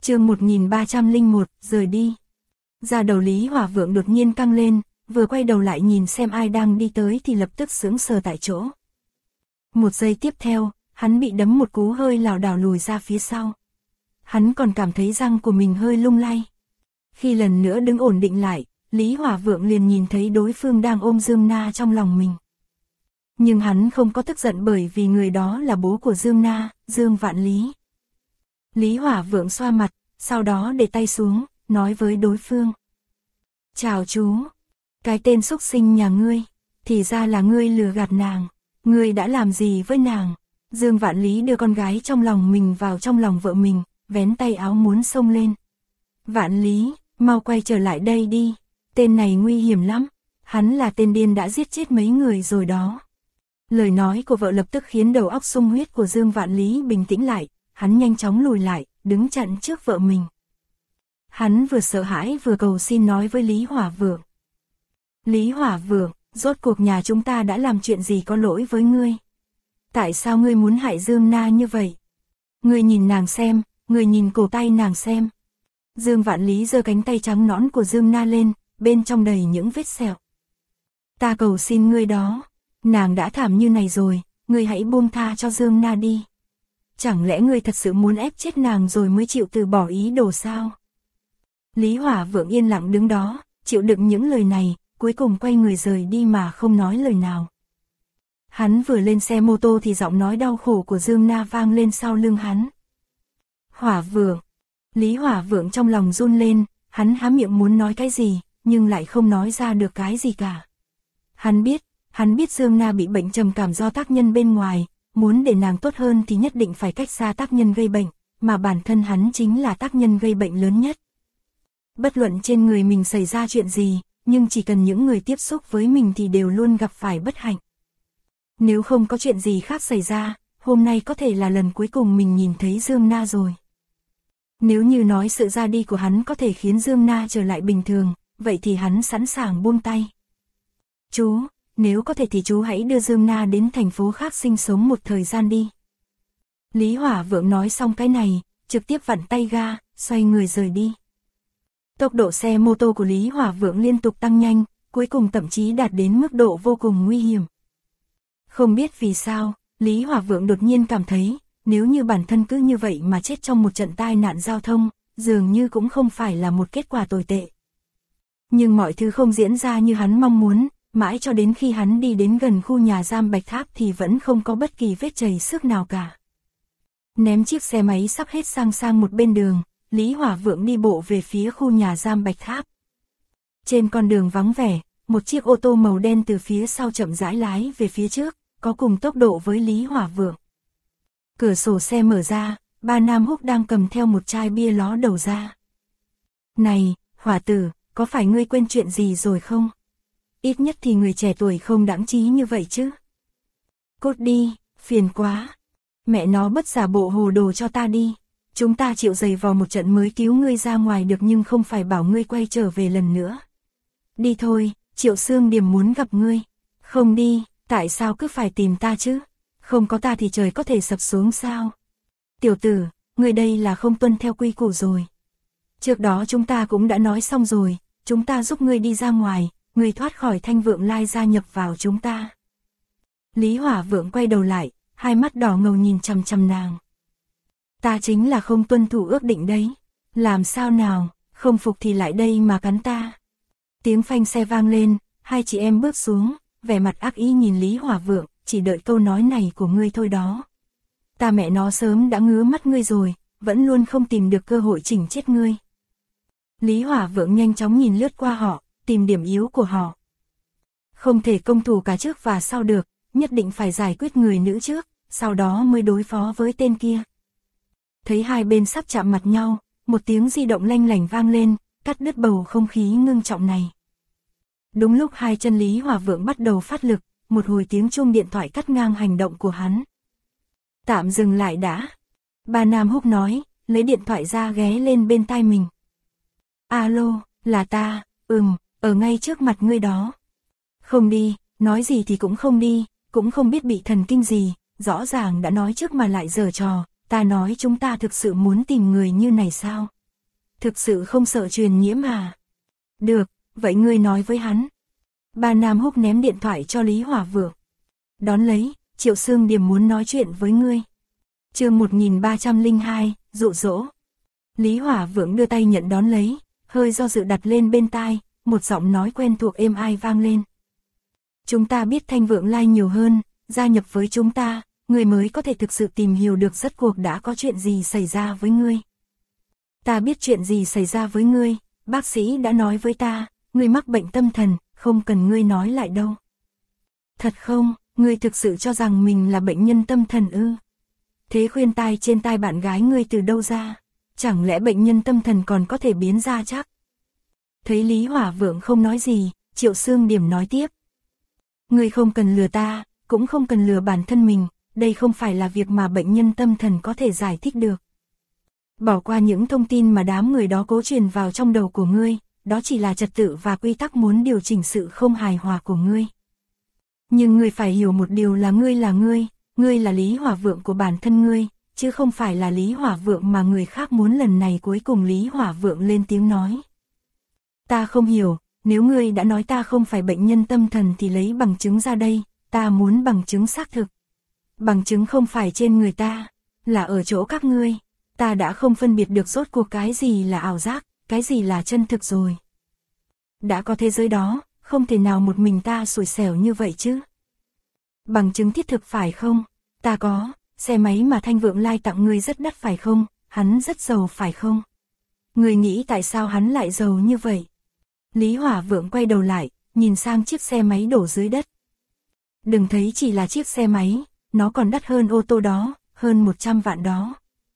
Chương 1301, rời đi. Da đầu Lý Hỏa Vượng đột nhiên căng lên, vừa quay đầu lại nhìn xem ai đang đi tới thì lập tức sững sờ tại chỗ. Một giây tiếp theo, hắn bị đấm một cú hơi lảo đảo lùi ra phía sau. Hắn còn cảm thấy răng của mình hơi lung lay. Khi lần nữa đứng ổn định lại, Lý Hỏa Vượng liền nhìn thấy đối phương đang ôm Dương Na trong lòng mình. Nhưng hắn không có tức giận bởi vì người đó là bố của Dương Na, Dương Vạn Lý. Lý Hỏa Vượng xoa mặt, sau đó để tay xuống, nói với đối phương. Chào chú, cái tên xúc sinh nhà ngươi, thì ra là ngươi lừa gạt nàng, ngươi đã làm gì với nàng? Dương Vạn Lý đưa con gái trong lòng mình vào trong lòng vợ mình, vén tay áo muốn xông lên. Vạn Lý, mau quay trở lại đây đi, tên này nguy hiểm lắm, hắn là tên điên đã giết chết mấy người rồi đó. Lời nói của vợ lập tức khiến đầu óc sung huyết của Dương Vạn Lý bình tĩnh lại, hắn nhanh chóng lùi lại, đứng chặn trước vợ mình. Hắn vừa sợ hãi vừa cầu xin nói với Lý Hỏa Vượng. Lý Hỏa Vượng, rốt cuộc nhà chúng ta đã làm chuyện gì có lỗi với ngươi? Tại sao ngươi muốn hại Dương Na như vậy? Ngươi nhìn nàng xem, ngươi nhìn cổ tay nàng xem. Dương Vạn Lý giơ cánh tay trắng nõn của Dương Na lên, bên trong đầy những vết sẹo. Ta cầu xin ngươi đó, nàng đã thảm như này rồi, ngươi hãy buông tha cho Dương Na đi. Chẳng lẽ ngươi thật sự muốn ép chết nàng rồi mới chịu từ bỏ ý đồ sao? Lý Hỏa Vượng yên lặng đứng đó, chịu đựng những lời này, cuối cùng quay người rời đi mà không nói lời nào. Hắn vừa lên xe mô tô thì giọng nói đau khổ của Dương Na vang lên sau lưng hắn. Hỏa Vượng. Lý Hỏa Vượng trong lòng run lên, hắn há miệng muốn nói cái gì, nhưng lại không nói ra được cái gì cả. Hắn biết Dương Na bị bệnh trầm cảm do tác nhân bên ngoài, muốn để nàng tốt hơn thì nhất định phải cách xa tác nhân gây bệnh, mà bản thân hắn chính là tác nhân gây bệnh lớn nhất. Bất luận trên người mình xảy ra chuyện gì, nhưng chỉ cần những người tiếp xúc với mình thì đều luôn gặp phải bất hạnh. Nếu không có chuyện gì khác xảy ra, hôm nay có thể là lần cuối cùng mình nhìn thấy Dương Na rồi. Nếu như nói sự ra đi của hắn có thể khiến Dương Na trở lại bình thường, vậy thì hắn sẵn sàng buông tay. Chú, nếu có thể thì chú hãy đưa Dương Na đến thành phố khác sinh sống một thời gian đi. Lý Hỏa Vượng nói xong cái này, trực tiếp vặn tay ga, xoay người rời đi. Tốc độ xe mô tô của Lý Hỏa Vượng liên tục tăng nhanh, cuối cùng thậm chí đạt đến mức độ vô cùng nguy hiểm. Không biết vì sao, Lý Hỏa Vượng đột nhiên cảm thấy, nếu như bản thân cứ như vậy mà chết trong một trận tai nạn giao thông, dường như cũng không phải là một kết quả tồi tệ. Nhưng mọi thứ không diễn ra như hắn mong muốn, mãi cho đến khi hắn đi đến gần khu nhà giam Bạch Tháp thì vẫn không có bất kỳ vết chảy xước nào cả. Ném chiếc xe máy sắp hết sang một bên đường, Lý Hỏa Vượng đi bộ về phía khu nhà giam Bạch Tháp. Trên con đường vắng vẻ, một chiếc ô tô màu đen từ phía sau chậm rãi lái về phía trước, có cùng tốc độ với Lý Hỏa Vượng. Cửa sổ xe mở ra, ba nam húc đang cầm theo một chai bia ló đầu ra. Này, Hỏa tử, có phải ngươi quên chuyện gì rồi không? Ít nhất thì người trẻ tuổi không đáng trí như vậy chứ. Cút đi, phiền quá. Mẹ nó bất giả bộ hồ đồ cho ta đi. Chúng ta chịu giày vò một trận mới cứu ngươi ra ngoài được nhưng không phải bảo ngươi quay trở về lần nữa. Đi thôi, Triệu Sương Điềm muốn gặp ngươi. Không đi, tại sao cứ phải tìm ta chứ? Không có ta thì trời có thể sập xuống sao? Tiểu tử, ngươi đây là không tuân theo quy củ rồi. Trước đó chúng ta cũng đã nói xong rồi, chúng ta giúp ngươi đi ra ngoài, ngươi thoát khỏi Thanh Vượng Lai gia nhập vào chúng ta. Lý Hỏa Vượng quay đầu lại, hai mắt đỏ ngầu nhìn chằm chằm nàng. Ta chính là không tuân thủ ước định đấy. Làm sao nào, không phục thì lại đây mà cắn ta. Tiếng phanh xe vang lên, hai chị em bước xuống, vẻ mặt ác ý nhìn Lý Hỏa Vượng, chỉ đợi câu nói này của ngươi thôi đó. Ta mẹ nó sớm đã ngứa mắt ngươi rồi, vẫn luôn không tìm được cơ hội chỉnh chết ngươi. Lý Hỏa Vượng nhanh chóng nhìn lướt qua họ, tìm điểm yếu của họ. Không thể công thủ cả trước và sau được, nhất định phải giải quyết người nữ trước, sau đó mới đối phó với tên kia. Thấy hai bên sắp chạm mặt nhau, một tiếng di động lanh lảnh vang lên, cắt đứt bầu không khí ngưng trọng này. Đúng lúc hai chân Lý Hỏa Vượng bắt đầu phát lực, một hồi tiếng chuông điện thoại cắt ngang hành động của hắn. Tạm dừng lại đã. Ba nam húc nói, lấy điện thoại ra ghé lên bên tai mình. Alo, là ta, ở ngay trước mặt ngươi đó. Không đi, nói gì thì cũng không đi, cũng không biết bị thần kinh gì, rõ ràng đã nói trước mà lại giở trò, ta nói chúng ta thực sự muốn tìm người như này sao? Thực sự không sợ truyền nhiễm à? Được, vậy ngươi nói với hắn. Ba Nam Húc ném điện thoại cho Lý Hỏa Vượng. Đón lấy, Triệu Xương Điềm muốn nói chuyện với ngươi. Chương 1302, dụ dỗ. Lý Hỏa Vượng đưa tay nhận đón lấy, hơi do dự đặt lên bên tai, một giọng nói quen thuộc êm ai vang lên. Chúng ta biết Thanh Vượng Lai nhiều hơn, gia nhập với chúng ta, ngươi mới có thể thực sự tìm hiểu được rốt cuộc đã có chuyện gì xảy ra với ngươi. Ta biết chuyện gì xảy ra với ngươi, bác sĩ đã nói với ta, ngươi mắc bệnh tâm thần, không cần ngươi nói lại đâu. Thật không, ngươi thực sự cho rằng mình là bệnh nhân tâm thần ư? Thế khuyên tai trên tai bạn gái ngươi từ đâu ra? Chẳng lẽ bệnh nhân tâm thần còn có thể biến ra chắc? Thấy Lý Hỏa Vượng không nói gì, Triệu Xương Điềm nói tiếp. Ngươi không cần lừa ta, cũng không cần lừa bản thân mình, đây không phải là việc mà bệnh nhân tâm thần có thể giải thích được. Bỏ qua những thông tin mà đám người đó cố truyền vào trong đầu của ngươi, đó chỉ là trật tự và quy tắc muốn điều chỉnh sự không hài hòa của ngươi. Nhưng ngươi phải hiểu một điều là ngươi là Lý Hỏa Vượng của bản thân ngươi, chứ không phải là Lý Hỏa Vượng mà người khác muốn. Lần này cuối cùng Lý Hỏa Vượng lên tiếng nói. Ta không hiểu, nếu ngươi đã nói ta không phải bệnh nhân tâm thần thì lấy bằng chứng ra đây, ta muốn bằng chứng xác thực. Bằng chứng không phải trên người ta, là ở chỗ các ngươi, ta đã không phân biệt được rốt cuộc cái gì là ảo giác, cái gì là chân thực rồi. Đã có thế giới đó, không thể nào một mình ta xui xẻo như vậy chứ. Bằng chứng thiết thực phải không? Ta có, xe máy mà Thanh Vượng Lai tặng ngươi rất đắt phải không? Hắn rất giàu phải không? Ngươi nghĩ tại sao hắn lại giàu như vậy? Lý Hỏa Vượng quay đầu lại, nhìn sang chiếc xe máy đổ dưới đất. Đừng thấy chỉ là chiếc xe máy, nó còn đắt hơn ô tô đó, hơn 100 vạn đó.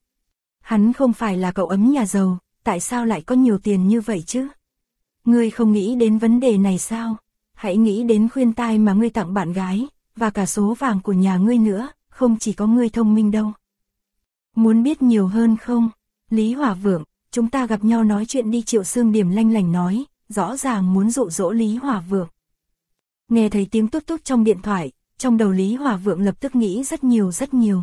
Hắn không phải là cậu ấm nhà giàu, tại sao lại có nhiều tiền như vậy chứ? Ngươi không nghĩ đến vấn đề này sao? Hãy nghĩ đến khuyên tai mà ngươi tặng bạn gái, và cả số vàng của nhà ngươi nữa, không chỉ có ngươi thông minh đâu. Muốn biết nhiều hơn không? Lý Hỏa Vượng, chúng ta gặp nhau nói chuyện đi. Triệu Xương Điềm lanh lảnh nói, rõ ràng muốn dụ dỗ Lý Hỏa Vượng. Nghe thấy tiếng tút tút trong điện thoại, trong đầu Lý Hỏa Vượng lập tức nghĩ rất nhiều.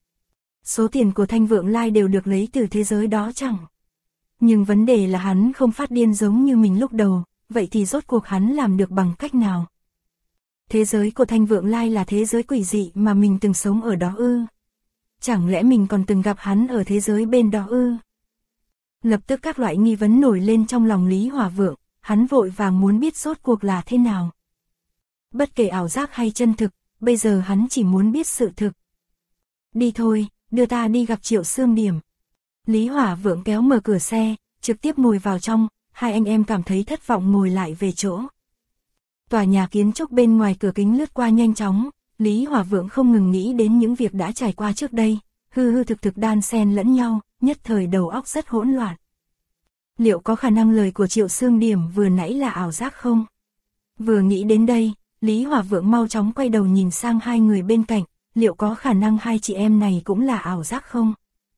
Số tiền của Thanh Vượng Lai đều được lấy từ thế giới đó chẳng? Nhưng vấn đề là hắn không phát điên giống như mình lúc đầu, vậy thì rốt cuộc hắn làm được bằng cách nào? Thế giới của Thanh Vượng Lai là thế giới quỷ dị mà mình từng sống ở đó ư? Chẳng lẽ mình còn từng gặp hắn ở thế giới bên đó ư? Lập tức các loại nghi vấn nổi lên trong lòng Lý Hỏa Vượng, hắn vội vàng muốn biết rốt cuộc là thế nào. Bất kể ảo giác hay chân thực, bây giờ hắn chỉ muốn biết sự thực. Đi thôi, đưa ta đi gặp Triệu Xương Điềm. Lý Hỏa Vượng kéo mở cửa xe, trực tiếp ngồi vào trong, hai anh em cảm thấy thất vọng ngồi lại về chỗ. Tòa nhà kiến trúc bên ngoài cửa kính lướt qua nhanh chóng, Lý Hỏa Vượng không ngừng nghĩ đến những việc đã trải qua trước đây, hư thực đan xen lẫn nhau, nhất thời đầu óc rất hỗn loạn. Liệu có khả năng lời của Triệu Xương Điềm vừa nãy là ảo giác không? Vừa nghĩ đến đây, Lý Hỏa Vượng mau chóng quay đầu nhìn sang hai người bên cạnh, liệu có khả năng hai chị em này cũng là ảo giác không?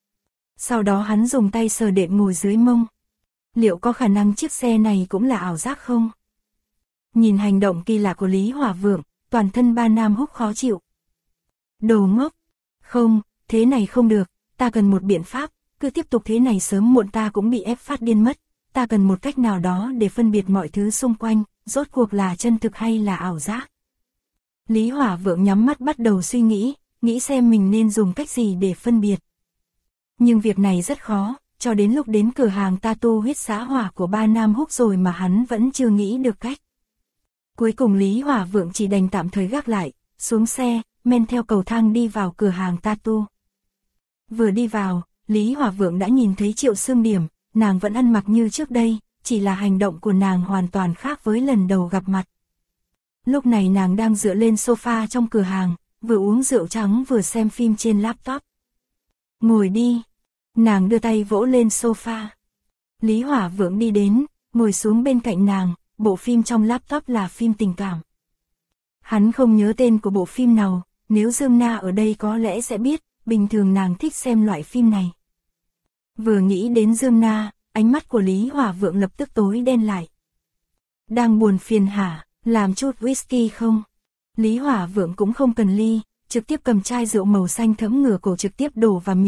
Sau đó hắn dùng tay sờ đệm ngồi dưới mông. Liệu có khả năng chiếc xe này cũng là ảo giác không? Nhìn hành động kỳ lạ của Lý Hỏa Vượng, toàn thân Ba Nam Húc khó chịu. Đồ ngốc! Không, thế này không được, ta cần một biện pháp, cứ tiếp tục thế này sớm muộn ta cũng bị ép phát điên mất. Ta cần một cách nào đó để phân biệt mọi thứ xung quanh, rốt cuộc là chân thực hay là ảo giác. Lý Hỏa Vượng nhắm mắt bắt đầu suy nghĩ, nghĩ xem mình nên dùng cách gì để phân biệt. Nhưng việc này rất khó, cho đến lúc đến cửa hàng tattoo huyết xã hỏa của Ba Nam Húc rồi mà hắn vẫn chưa nghĩ được cách. Cuối cùng Lý Hỏa Vượng chỉ đành tạm thời gác lại, xuống xe, men theo cầu thang đi vào cửa hàng tattoo. Vừa đi vào, Lý Hỏa Vượng đã nhìn thấy Triệu Xương Điềm, nàng vẫn ăn mặc như trước đây, chỉ là hành động của nàng hoàn toàn khác với lần đầu gặp mặt. Lúc này nàng đang dựa lên sofa trong cửa hàng, vừa uống rượu trắng vừa xem phim trên laptop. Ngồi đi. Nàng đưa tay vỗ lên sofa. Lý Hỏa Vượng đi đến, ngồi xuống bên cạnh nàng, bộ phim trong laptop là phim tình cảm. Hắn không nhớ tên của bộ phim nào, nếu Dương Na ở đây có lẽ sẽ biết, bình thường nàng thích xem loại phim này. Vừa nghĩ đến Dương Na, ánh mắt của Lý Hỏa Vượng lập tức tối đen lại. Đang buồn phiền hả, làm chút whisky không? Lý Hỏa Vượng cũng không cần ly, trực tiếp cầm chai rượu màu xanh thẫm ngửa cổ trực tiếp đổ vào miệng,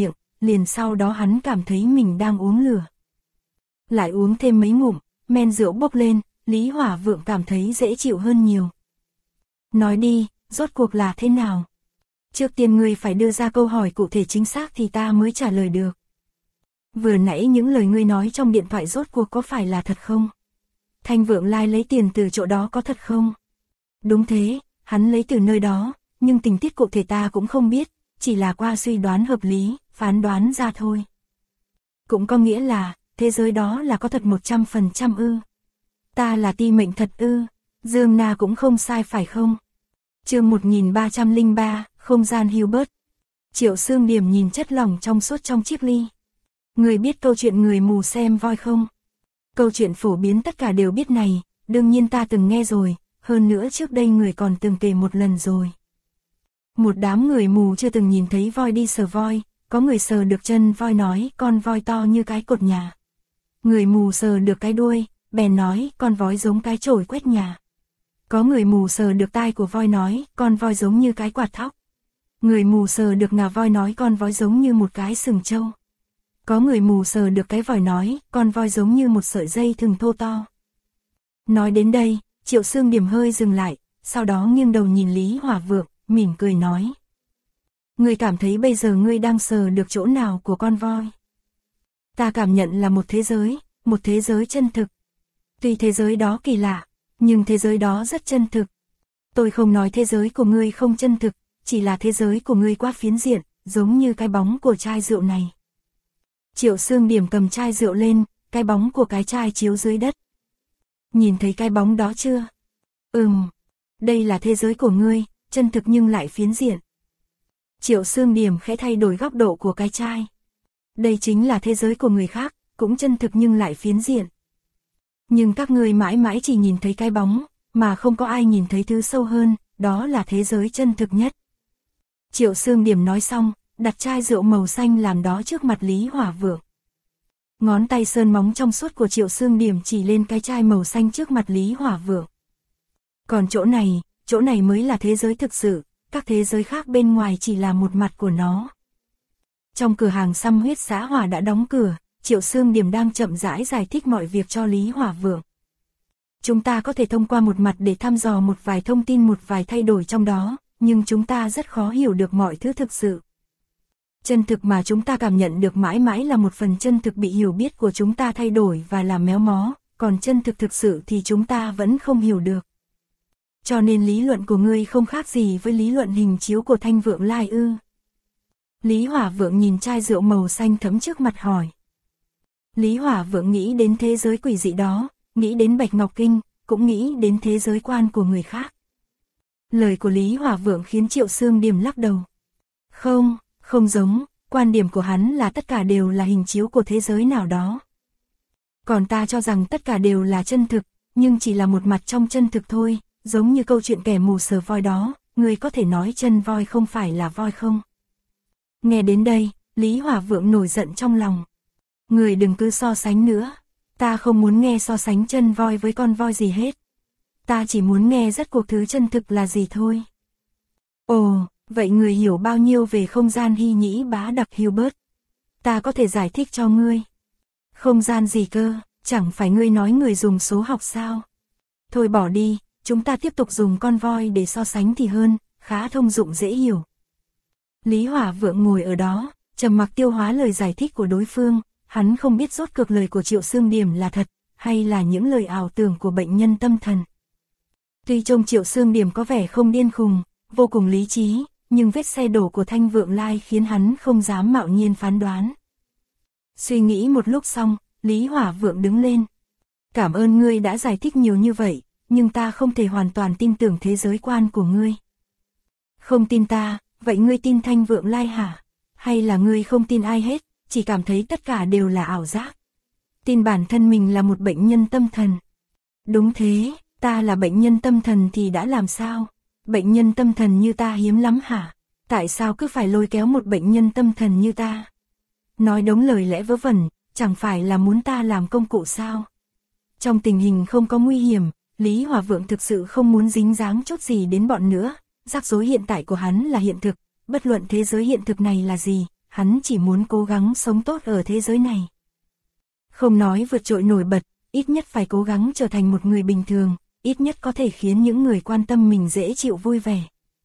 liền sau đó hắn cảm thấy mình đang uống lửa. Lại uống thêm mấy ngụm, men rượu bốc lên, Lý Hỏa Vượng cảm thấy dễ chịu hơn nhiều. Nói đi, rốt cuộc là thế nào? Trước tiên ngươi phải đưa ra câu hỏi cụ thể chính xác thì ta mới trả lời được. Vừa nãy những lời ngươi nói trong điện thoại rốt cuộc có phải là thật không? Thanh Vượng Lai lấy tiền từ chỗ đó có thật không? Đúng thế, hắn lấy từ nơi đó, nhưng tình tiết cụ thể ta cũng không biết, chỉ là qua suy đoán hợp lý, phán đoán ra thôi. Cũng có nghĩa là, thế giới đó là có thật 100% ư? Ta là ti mệnh thật ư? Dương Na cũng không sai phải không? Chương 1303, không gian Hilbert. Triệu Xương Điểm nhìn chất lỏng trong suốt trong chiếc ly. Người biết câu chuyện người mù xem voi không? Câu chuyện phổ biến tất cả đều biết này, đương nhiên ta từng nghe rồi, hơn nữa trước đây người còn từng kể một lần rồi. Một đám người mù chưa từng nhìn thấy voi đi sờ voi, có người sờ được chân voi nói con voi to như cái cột nhà. Người mù sờ được cái đuôi, bèn nói con voi giống cái chổi quét nhà. Có người mù sờ được tai của voi nói con voi giống như cái quạt thóc. Người mù sờ được ngà voi nói con voi giống như một cái sừng trâu. Có người mù sờ được cái vòi nói con voi giống như một sợi dây thừng thô to. Nói đến đây, Triệu Xương Điểm hơi dừng lại, sau đó nghiêng đầu nhìn Lý Hỏa Vượng, mỉm cười nói. Ngươi cảm thấy bây giờ ngươi đang sờ được chỗ nào của con voi? Ta cảm nhận là một thế giới chân thực. Tuy thế giới đó kỳ lạ, nhưng thế giới đó rất chân thực. Tôi không nói thế giới của ngươi không chân thực, chỉ là thế giới của ngươi quá phiến diện, giống như cái bóng của chai rượu này. Triệu Xương Điểm cầm chai rượu lên, cái bóng của cái chai chiếu dưới đất. Nhìn thấy cái bóng đó chưa? Đây là thế giới của ngươi, chân thực nhưng lại phiến diện. Triệu Xương Điểm khẽ thay đổi góc độ của cái chai. Đây chính là thế giới của người khác, cũng chân thực nhưng lại phiến diện. Nhưng các ngươi mãi mãi chỉ nhìn thấy cái bóng, mà không có ai nhìn thấy thứ sâu hơn, đó là thế giới chân thực nhất. Triệu Xương Điểm nói xong, đặt chai rượu màu xanh làm đó trước mặt Lý Hỏa Vượng. Ngón tay sơn móng trong suốt của Triệu Xương Điểm chỉ lên cái chai màu xanh trước mặt Lý Hỏa Vượng. Còn chỗ này mới là thế giới thực sự, các thế giới khác bên ngoài chỉ là một mặt của nó. Trong cửa hàng xăm huyết xã hỏa đã đóng cửa, Triệu Xương Điểm đang chậm rãi giải thích mọi việc cho Lý Hỏa Vượng. Chúng ta có thể thông qua một mặt để thăm dò một vài thông tin một vài thay đổi trong đó, nhưng chúng ta rất khó hiểu được mọi thứ thực sự. Chân thực mà chúng ta cảm nhận được mãi mãi là một phần chân thực bị hiểu biết của chúng ta thay đổi và làm méo mó, còn chân thực thực sự thì chúng ta vẫn không hiểu được. Cho nên lý luận của ngươi không khác gì với lý luận hình chiếu của Thanh Vượng Lai ư? Lý Hỏa Vượng nhìn chai rượu màu xanh thấm trước mặt hỏi. Lý Hỏa Vượng nghĩ đến thế giới quỷ dị đó, nghĩ đến Bạch Ngọc Kinh, cũng nghĩ đến thế giới quan của người khác. Lời của Lý Hỏa Vượng khiến Triệu Xương Điểm lắc đầu. Không giống, quan điểm của hắn là tất cả đều là hình chiếu của thế giới nào đó. Còn ta cho rằng tất cả đều là chân thực, nhưng chỉ là một mặt trong chân thực thôi, giống như câu chuyện kẻ mù sờ voi đó, người có thể nói chân voi không phải là voi không? Nghe đến đây, Lý Hỏa Vượng nổi giận trong lòng. Người đừng cứ so sánh nữa, ta không muốn nghe so sánh chân voi với con voi gì hết. Ta chỉ muốn nghe rất cuộc thứ chân thực là gì thôi. Ồ, vậy người hiểu bao nhiêu về không gian hy nhĩ bá đặc Hilbert? Ta có thể giải thích cho ngươi. Không gian gì cơ, chẳng phải ngươi nói người dùng số học sao? Thôi bỏ đi, chúng ta tiếp tục dùng con voi để so sánh thì hơn, khá thông dụng dễ hiểu. Lý Hỏa Vượng ngồi ở đó, trầm mặc tiêu hóa lời giải thích của đối phương, hắn không biết rốt cuộc lời của Triệu Xương Điểm là thật, hay là những lời ảo tưởng của bệnh nhân tâm thần. Tuy trông Triệu Xương Điểm có vẻ không điên khùng, vô cùng lý trí, nhưng vết xe đổ của Thanh Vượng Lai khiến hắn không dám mạo nhiên phán đoán. Suy nghĩ một lúc xong, Lý Hỏa Vượng đứng lên. Cảm ơn ngươi đã giải thích nhiều như vậy, nhưng ta không thể hoàn toàn tin tưởng thế giới quan của ngươi. Không tin ta, vậy ngươi tin Thanh Vượng Lai hả? Hay là ngươi không tin ai hết, chỉ cảm thấy tất cả đều là ảo giác? Tin bản thân mình là một bệnh nhân tâm thần. Đúng thế, ta là bệnh nhân tâm thần thì đã làm sao? Bệnh nhân tâm thần như ta hiếm lắm hả? Tại sao cứ phải lôi kéo một bệnh nhân tâm thần như ta? Nói đống lời lẽ vớ vẩn, chẳng phải là muốn ta làm công cụ sao? Trong tình hình không có nguy hiểm, Lý Hỏa Vượng thực sự không muốn dính dáng chút gì đến bọn nữa. Rắc rối hiện tại của hắn là hiện thực, bất luận thế giới hiện thực này là gì, hắn chỉ muốn cố gắng sống tốt ở thế giới này. Không nói vượt trội nổi bật, ít nhất phải cố gắng trở thành một người bình thường, ít nhất có thể khiến những người quan tâm mình dễ chịu vui vẻ.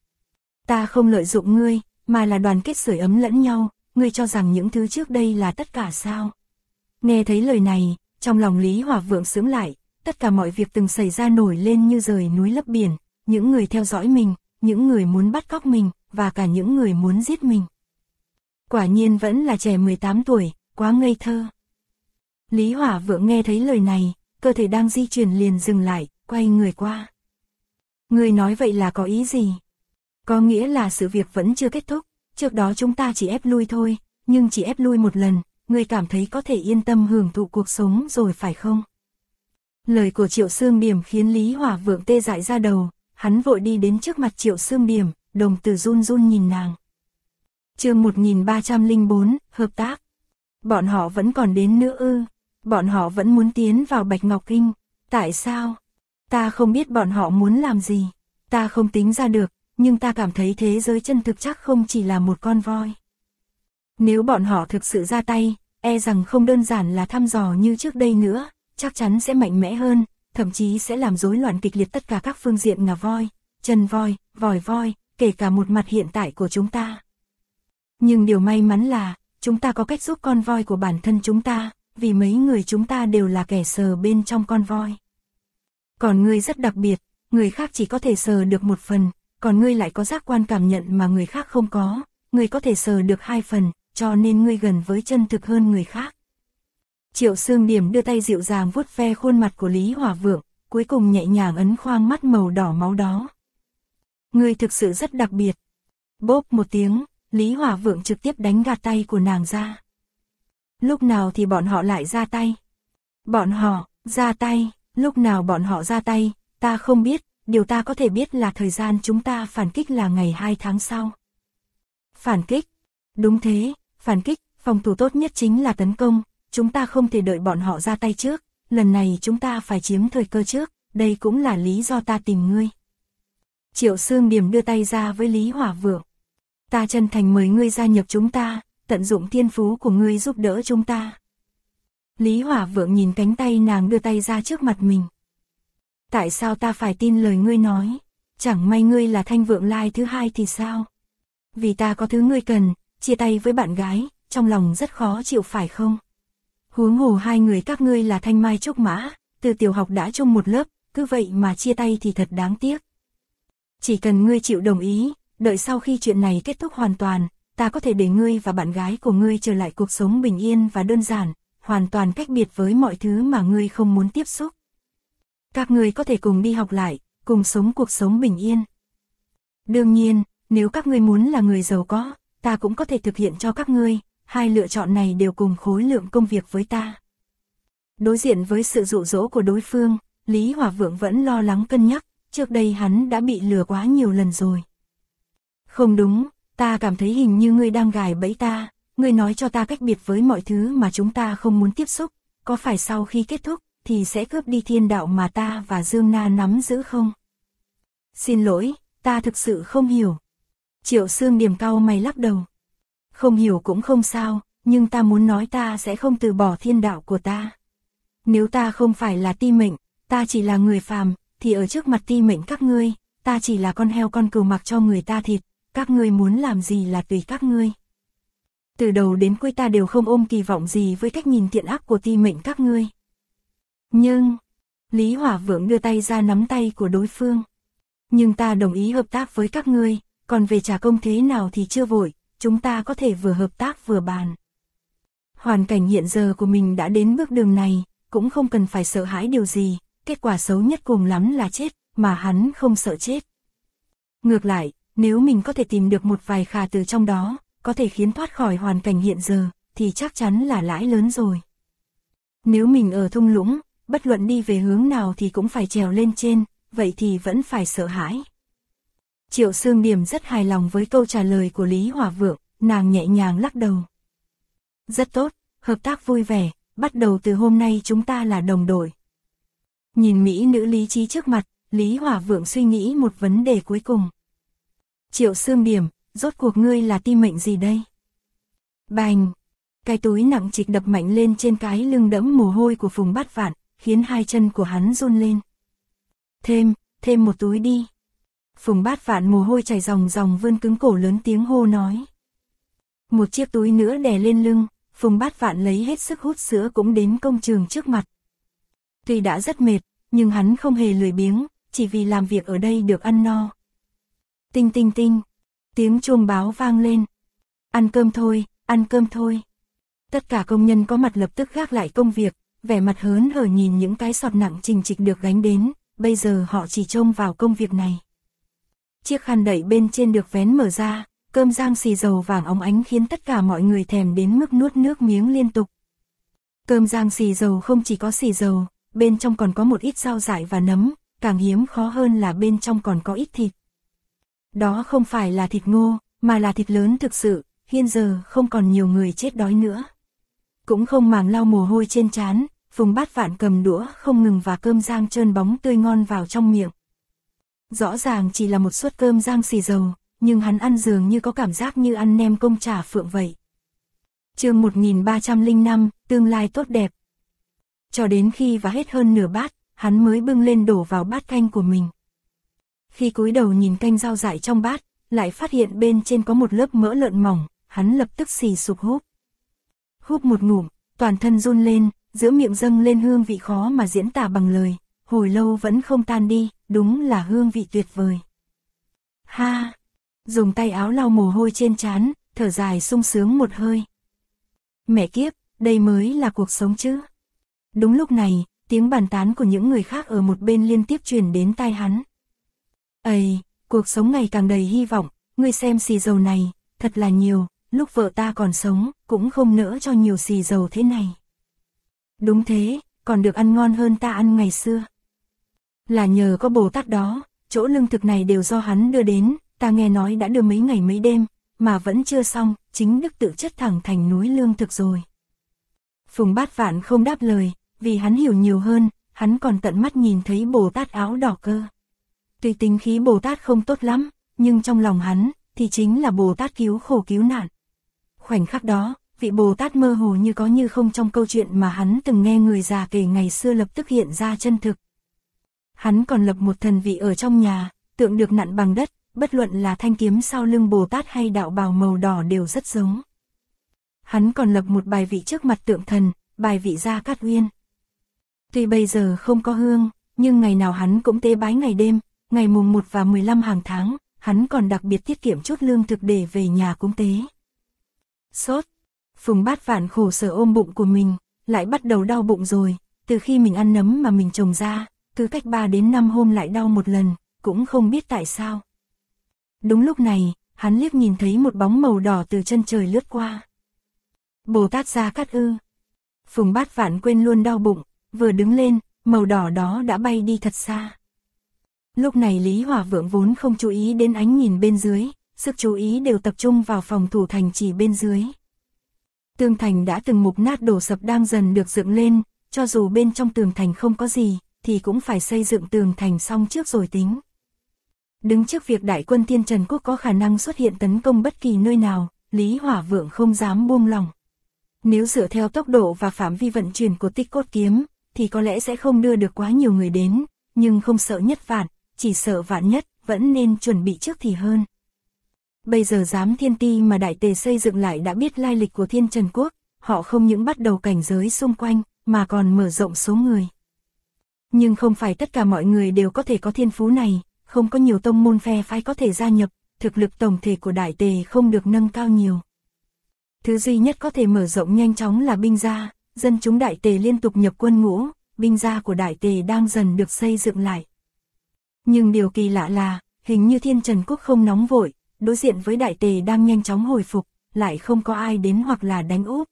Ta không lợi dụng ngươi, mà là đoàn kết sưởi ấm lẫn nhau, ngươi cho rằng những thứ trước đây là tất cả sao? Nghe thấy lời này, trong lòng Lý Hỏa Vượng sững lại, tất cả mọi việc từng xảy ra nổi lên như rời núi lấp biển, những người theo dõi mình, những người muốn bắt cóc mình, và cả những người muốn giết mình. Quả nhiên vẫn là trẻ 18 tuổi, quá ngây thơ. Lý Hỏa Vượng nghe thấy lời này, cơ thể đang di chuyển liền dừng lại, quay người qua. Ngươi nói vậy là có ý gì? Có nghĩa là sự việc vẫn chưa kết thúc, trước đó chúng ta chỉ ép lui thôi, nhưng chỉ ép lui một lần, ngươi cảm thấy có thể yên tâm hưởng thụ cuộc sống rồi phải không? Lời của Triệu Xương Điểm khiến Lý Hỏa Vượng tê dại ra đầu, hắn vội đi đến trước mặt Triệu Xương Điểm, đồng tử run run nhìn nàng. Chương 1304, hợp tác. Bọn họ vẫn còn đến nữa ư? Bọn họ vẫn muốn tiến vào Bạch Ngọc Kinh, tại sao? Ta không biết bọn họ muốn làm gì, ta không tính ra được, nhưng ta cảm thấy thế giới chân thực chắc không chỉ là một con voi. Nếu bọn họ thực sự ra tay, e rằng không đơn giản là thăm dò như trước đây nữa, chắc chắn sẽ mạnh mẽ hơn, thậm chí sẽ làm rối loạn kịch liệt tất cả các phương diện ngà voi, chân voi, vòi voi, kể cả một mặt hiện tại của chúng ta. Nhưng điều may mắn là, chúng ta có cách giúp con voi của bản thân chúng ta, vì mấy người chúng ta đều là kẻ sờ bên trong con voi. Còn ngươi rất đặc biệt, người khác chỉ có thể sờ được một phần, còn ngươi lại có giác quan cảm nhận mà người khác không có, ngươi có thể sờ được 2 phần, cho nên ngươi gần với chân thực hơn người khác. Triệu Xương Điểm đưa tay dịu dàng vuốt ve khuôn mặt của Lý Hỏa Vượng, cuối cùng nhẹ nhàng ấn khoang mắt màu đỏ máu đó. Ngươi thực sự rất đặc biệt. Bốp một tiếng, Lý Hỏa Vượng trực tiếp đánh gạt tay của nàng ra. Lúc nào thì bọn họ lại ra tay? Bọn họ, ra tay, lúc nào bọn họ ra tay, ta không biết, điều ta có thể biết là thời gian chúng ta phản kích là ngày 2 tháng sau. Phản kích? Đúng thế, phản kích, phòng thủ tốt nhất chính là tấn công, chúng ta không thể đợi bọn họ ra tay trước, lần này chúng ta phải chiếm thời cơ trước, đây cũng là lý do ta tìm ngươi. Triệu Xương Điểm đưa tay ra với Lý Hỏa Vượng. Ta chân thành mời ngươi gia nhập chúng ta, tận dụng thiên phú của ngươi giúp đỡ chúng ta. Lý Hỏa Vượng nhìn cánh tay nàng đưa tay ra trước mặt mình. Tại sao ta phải tin lời ngươi nói? Chẳng may ngươi là Thanh Vượng Lai thứ hai thì sao? Vì ta có thứ ngươi cần, chia tay với bạn gái, trong lòng rất khó chịu phải không? Huống hồ hai người các ngươi là Thanh Mai Trúc Mã, từ tiểu học đã chung một lớp, cứ vậy mà chia tay thì thật đáng tiếc. Chỉ cần ngươi chịu đồng ý, đợi sau khi chuyện này kết thúc hoàn toàn, ta có thể để ngươi và bạn gái của ngươi trở lại cuộc sống bình yên và đơn giản, hoàn toàn cách biệt với mọi thứ mà ngươi không muốn tiếp xúc. Các ngươi có thể cùng đi học lại, cùng sống cuộc sống bình yên. Đương nhiên, nếu các ngươi muốn là người giàu có, ta cũng có thể thực hiện cho các ngươi, hai lựa chọn này đều cùng khối lượng công việc với ta. Đối diện với sự dụ dỗ của đối phương, Lý Hỏa Vượng vẫn lo lắng cân nhắc, trước đây hắn đã bị lừa quá nhiều lần rồi. Không đúng, ta cảm thấy hình như ngươi đang gài bẫy ta, ngươi nói cho ta cách biệt với mọi thứ mà chúng ta không muốn tiếp xúc, có phải sau khi kết thúc, thì sẽ cướp đi thiên đạo mà ta và Dương Na nắm giữ không? Xin lỗi, ta thực sự không hiểu. Triệu Xương Điểm cau mày lắc đầu. Không hiểu cũng không sao, nhưng ta muốn nói ta sẽ không từ bỏ thiên đạo của ta. Nếu ta không phải là ti mệnh, ta chỉ là người phàm, thì ở trước mặt ti mệnh các ngươi, ta chỉ là con heo con cừu mặc cho người ta thịt, các ngươi muốn làm gì là tùy các ngươi. Từ đầu đến cuối ta đều không ôm kỳ vọng gì với cách nhìn thiện ác của ti mệnh các ngươi. Nhưng, Lý Hỏa Vượng đưa tay ra nắm tay của đối phương. Nhưng ta đồng ý hợp tác với các ngươi, còn về trả công thế nào thì chưa vội, chúng ta có thể vừa hợp tác vừa bàn. Hoàn cảnh hiện giờ của mình đã đến bước đường này, cũng không cần phải sợ hãi điều gì, kết quả xấu nhất cùng lắm là chết, mà hắn không sợ chết. Ngược lại, nếu mình có thể tìm được một vài khả từ trong đó, có thể khiến thoát khỏi hoàn cảnh hiện giờ, thì chắc chắn là lãi lớn rồi. Nếu mình ở thung lũng, bất luận đi về hướng nào thì cũng phải trèo lên trên, vậy thì vẫn phải sợ hãi. Triệu Xương Điểm rất hài lòng với câu trả lời của Lý Hỏa Vượng, nàng nhẹ nhàng lắc đầu. Rất tốt, hợp tác vui vẻ, bắt đầu từ hôm nay chúng ta là đồng đội. Nhìn mỹ nữ lý trí trước mặt, Lý Hỏa Vượng suy nghĩ một vấn đề cuối cùng. Triệu Xương Điểm, rốt cuộc ngươi là ti mệnh gì đây? Bành! Cái túi nặng trịch đập mạnh lên trên cái lưng đẫm mồ hôi của Phùng Bát Vạn, khiến hai chân của hắn run lên. Thêm một túi đi. Phùng Bát Vạn mồ hôi chảy ròng ròng vươn cứng cổ lớn tiếng hô nói. Một chiếc túi nữa đè lên lưng, Phùng Bát Vạn lấy hết sức hút sữa cũng đến công trường trước mặt. Tuy đã rất mệt, nhưng hắn không hề lười biếng, chỉ vì làm việc ở đây được ăn no. Tinh tinh tinh, tiếng chuông báo vang lên. Ăn cơm thôi, ăn cơm thôi. Tất cả công nhân có mặt lập tức gác lại công việc, vẻ mặt hớn hở nhìn những cái sọt nặng trình trịch được gánh đến, bây giờ họ chỉ trông vào công việc này. Chiếc khăn đậy bên trên được vén mở ra, cơm rang xì dầu vàng óng ánh khiến tất cả mọi người thèm đến mức nuốt nước miếng liên tục. Cơm rang xì dầu không chỉ có xì dầu, bên trong còn có một ít rau dại và nấm, càng hiếm khó hơn là bên trong còn có ít thịt. Đó không phải là thịt ngô, mà là thịt lớn thực sự, hiện giờ không còn nhiều người chết đói nữa. Cũng không màng lau mồ hôi trên trán, Phùng Bát Vạn cầm đũa không ngừng và cơm rang trơn bóng tươi ngon vào trong miệng. Rõ ràng chỉ là một suất cơm rang xì dầu, nhưng hắn ăn dường như có cảm giác như ăn nem công chả phượng vậy. Chương 1305, tương lai tốt đẹp. Cho đến khi và hết hơn nửa bát, hắn mới bưng lên đổ vào bát canh của mình. Khi cúi đầu nhìn canh rau dại trong bát, lại phát hiện bên trên có một lớp mỡ lợn mỏng, hắn lập tức xì sụp húp. Húp một ngụm, toàn thân run lên, giữa miệng dâng lên hương vị khó mà diễn tả bằng lời, hồi lâu vẫn không tan đi, đúng là hương vị tuyệt vời. Ha! Dùng tay áo lau mồ hôi trên trán, thở dài sung sướng một hơi. Mẹ kiếp, đây mới là cuộc sống chứ. Đúng lúc này, tiếng bàn tán của những người khác ở một bên liên tiếp truyền đến tai hắn. Ây, cuộc sống ngày càng đầy hy vọng, ngươi xem xì dầu này, thật là nhiều, lúc vợ ta còn sống, cũng không nỡ cho nhiều xì dầu thế này. Đúng thế, còn được ăn ngon hơn ta ăn ngày xưa. Là nhờ có Bồ Tát đó, chỗ lương thực này đều do hắn đưa đến, ta nghe nói đã đưa mấy ngày mấy đêm, mà vẫn chưa xong, chính đức tự chất thẳng thành núi lương thực rồi. Phùng Bát Vạn không đáp lời, vì hắn hiểu nhiều hơn, hắn còn tận mắt nhìn thấy Bồ Tát áo đỏ cơ. Tuy tính khí Bồ Tát không tốt lắm, nhưng trong lòng hắn, thì chính là Bồ Tát cứu khổ cứu nạn. Khoảnh khắc đó, vị Bồ Tát mơ hồ như có như không trong câu chuyện mà hắn từng nghe người già kể ngày xưa lập tức hiện ra chân thực. Hắn còn lập một thần vị ở trong nhà, tượng được nặn bằng đất, bất luận là thanh kiếm sau lưng Bồ Tát hay đạo bào màu đỏ đều rất giống. Hắn còn lập một bài vị trước mặt tượng thần, bài vị Gia Cát Uyên. Tuy bây giờ không có hương, nhưng ngày nào hắn cũng tế bái ngày đêm, ngày mùng 1 và 15 hàng tháng, hắn còn đặc biệt tiết kiệm chút lương thực để về nhà cúng tế. Sốt. Phùng Bát Vạn khổ sở ôm bụng của mình, lại bắt đầu đau bụng rồi, từ khi mình ăn nấm mà mình trồng ra, cứ cách 3 đến 5 hôm lại đau một lần, cũng không biết tại sao. Đúng lúc này, hắn liếc nhìn thấy một bóng màu đỏ từ chân trời lướt qua. Bồ Tát Gia Cát ư. Phùng Bát Vạn quên luôn đau bụng, vừa đứng lên, màu đỏ đó đã bay đi thật xa. Lúc này Lý Hỏa Vượng vốn không chú ý đến ánh nhìn bên dưới, sức chú ý đều tập trung vào phòng thủ thành trì bên dưới. Tường thành đã từng mục nát đổ sập đang dần được dựng lên, cho dù bên trong tường thành không có gì, thì cũng phải xây dựng tường thành xong trước rồi tính. Đứng trước việc đại quân Thiên Trần Quốc có khả năng xuất hiện tấn công bất kỳ nơi nào, Lý Hỏa Vượng không dám buông lỏng. Nếu dựa theo tốc độ và phạm vi vận chuyển của Tích Cốt Kiếm, thì có lẽ sẽ không đưa được quá nhiều người đến, nhưng không sợ nhất vạn, chỉ sợ vạn nhất, vẫn nên chuẩn bị trước thì hơn. Bây giờ Giám Thiên Ti mà Đại Tề xây dựng lại đã biết lai lịch của Thiên Trần Quốc, họ không những bắt đầu cảnh giới xung quanh, mà còn mở rộng số người. Nhưng không phải tất cả mọi người đều có thể có thiên phú này, không có nhiều tông môn phe phái có thể gia nhập, thực lực tổng thể của Đại Tề không được nâng cao nhiều. Thứ duy nhất có thể mở rộng nhanh chóng là binh gia, dân chúng Đại Tề liên tục nhập quân ngũ, binh gia của Đại Tề đang dần được xây dựng lại. Nhưng điều kỳ lạ là, hình như Thiên Trần Quốc không nóng vội, đối diện với Đại Tề đang nhanh chóng hồi phục, lại không có ai đến hoặc là đánh úp.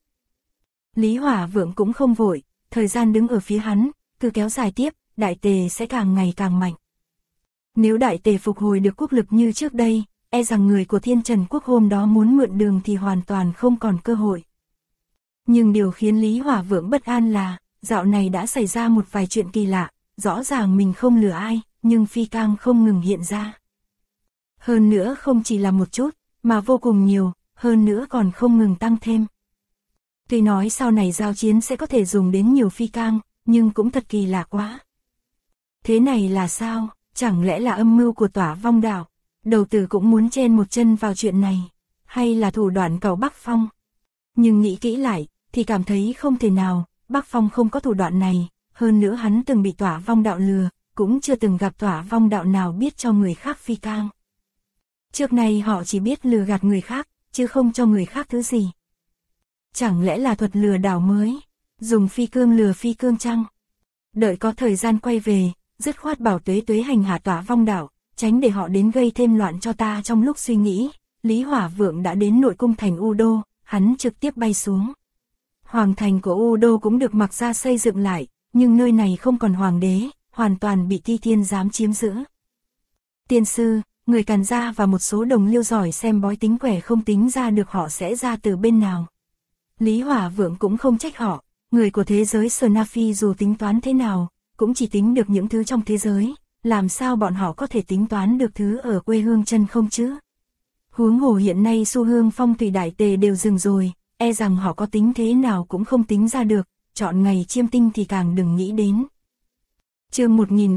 Lý Hỏa Vượng cũng không vội, thời gian đứng ở phía hắn, cứ kéo dài tiếp, Đại Tề sẽ càng ngày càng mạnh. Nếu Đại Tề phục hồi được quốc lực như trước đây, e rằng người của Thiên Trần Quốc hôm đó muốn mượn đường thì hoàn toàn không còn cơ hội. Nhưng điều khiến Lý Hỏa Vượng bất an là, dạo này đã xảy ra một vài chuyện kỳ lạ, rõ ràng mình không lừa ai, nhưng phi cang không ngừng hiện ra. Hơn nữa không chỉ là một chút, mà vô cùng nhiều, hơn nữa còn không ngừng tăng thêm. Tuy nói sau này giao chiến sẽ có thể dùng đến nhiều phi cang, nhưng cũng thật kỳ lạ quá. Thế này là sao, chẳng lẽ là âm mưu của Tỏa Vong Đạo? Đầu tử cũng muốn chen một chân vào chuyện này, hay là thủ đoạn cầu Bắc Phong? Nhưng nghĩ kỹ lại, thì cảm thấy không thể nào, Bắc Phong không có thủ đoạn này, hơn nữa hắn từng bị Tỏa Vong Đạo lừa, cũng chưa từng gặp Tỏa Vong Đạo nào biết cho người khác phi cang. Trước này họ chỉ biết lừa gạt người khác, chứ không cho người khác thứ gì. Chẳng lẽ là thuật lừa đảo mới, dùng phi cương lừa phi cương chăng? Đợi có thời gian quay về, dứt khoát bảo Tuế Tuế hành hạ Tỏa Vong Đạo, tránh để họ đến gây thêm loạn cho ta. Trong lúc suy nghĩ, Lý Hỏa Vượng đã đến nội cung thành U Đô, hắn trực tiếp bay xuống. Hoàng thành của U Đô cũng được mặc ra xây dựng lại, nhưng nơi này không còn hoàng đế, hoàn toàn bị Ti Thiên Giám chiếm giữ. Tiên sư, người Càn gia và một số đồng liêu giỏi xem bói tính quẻ không tính ra được họ sẽ ra từ bên nào. Lý Hỏa Vượng cũng không trách họ, người của thế giới Snafi dù tính toán thế nào, cũng chỉ tính được những thứ trong thế giới, làm sao bọn họ có thể tính toán được thứ ở quê hương chân không chứ? Huống hồ hiện nay xu hướng phong thủy đại tề đều dừng rồi, e rằng họ có tính thế nào cũng không tính ra được, chọn ngày chiêm tinh thì càng đừng nghĩ đến. Chương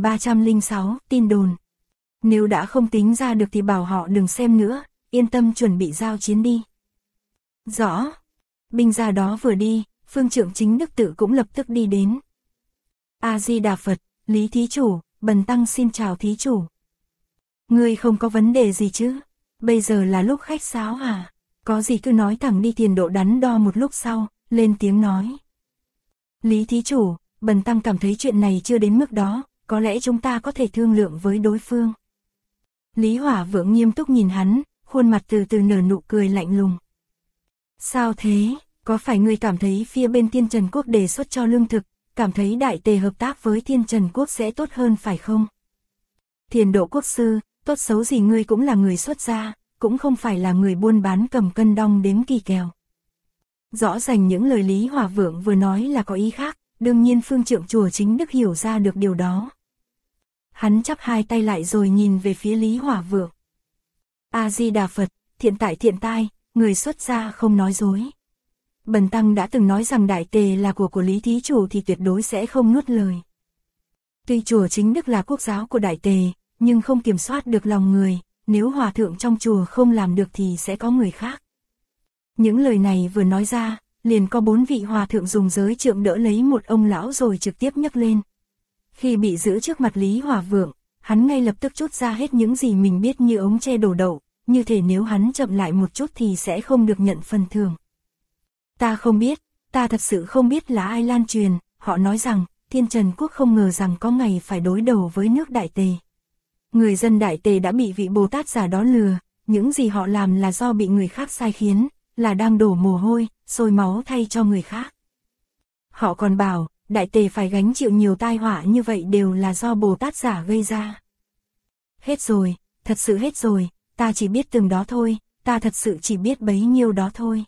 1306, tin đồn. Nếu đã không tính ra được thì bảo họ đừng xem nữa, yên tâm chuẩn bị giao chiến đi. Rõ. Binh gia đó vừa đi, phương trưởng Chính Đức Tự cũng lập tức đi đến. A-di-đà Phật, Lý thí chủ, bần tăng xin chào thí chủ. Ngươi không có vấn đề gì chứ? Bây giờ là lúc khách sáo à? Có gì cứ nói thẳng đi. Tiền Độ đắn đo một lúc sau, lên tiếng nói. Lý thí chủ, bần tăng cảm thấy chuyện này chưa đến mức đó, có lẽ chúng ta có thể thương lượng với đối phương. Lý Hỏa Vượng nghiêm túc nhìn hắn, khuôn mặt từ từ nở nụ cười lạnh lùng. Sao thế, có phải ngươi cảm thấy phía bên Thiên Trần Quốc đề xuất cho lương thực, cảm thấy đại tề hợp tác với Thiên Trần Quốc sẽ tốt hơn phải không? Thiền Độ quốc sư, tốt xấu gì ngươi cũng là người xuất gia, cũng không phải là người buôn bán cầm cân đong đếm kỳ kèo. Rõ ràng những lời Lý Hỏa Vượng vừa nói là có ý khác, đương nhiên phương trượng chùa Chính Đức hiểu ra được điều đó. Hắn chắp hai tay lại rồi nhìn về phía Lý Hỏa Vượng. A-di-đà Phật, thiện tại thiện tai, người xuất gia không nói dối. Bần tăng đã từng nói rằng đại tề là của Lý thí chủ thì tuyệt đối sẽ không nuốt lời. Tuy chùa Chính Đức là quốc giáo của đại tề, nhưng không kiểm soát được lòng người, nếu hòa thượng trong chùa không làm được thì sẽ có người khác. Những lời này vừa nói ra, liền có 4 vị hòa thượng dùng giới trượng đỡ lấy một ông lão rồi trực tiếp nhấc lên. Khi bị giữ trước mặt Lý Hỏa Vượng, hắn ngay lập tức trút ra hết những gì mình biết như ống tre đổ đậu, như thể nếu hắn chậm lại một chút thì sẽ không được nhận phần thưởng. Ta không biết, ta thật sự không biết là ai lan truyền, họ nói rằng, Thiên Trần Quốc không ngờ rằng có ngày phải đối đầu với nước Đại Tề. Người dân Đại Tề đã bị vị Bồ Tát giả đó lừa, những gì họ làm là do bị người khác sai khiến, là đang đổ mồ hôi, sôi máu thay cho người khác. Họ còn bảo, Đại Tề phải gánh chịu nhiều tai họa như vậy đều là do Bồ Tát giả gây ra. Hết rồi, thật sự hết rồi, ta chỉ biết từng đó thôi, ta thật sự chỉ biết bấy nhiêu đó thôi.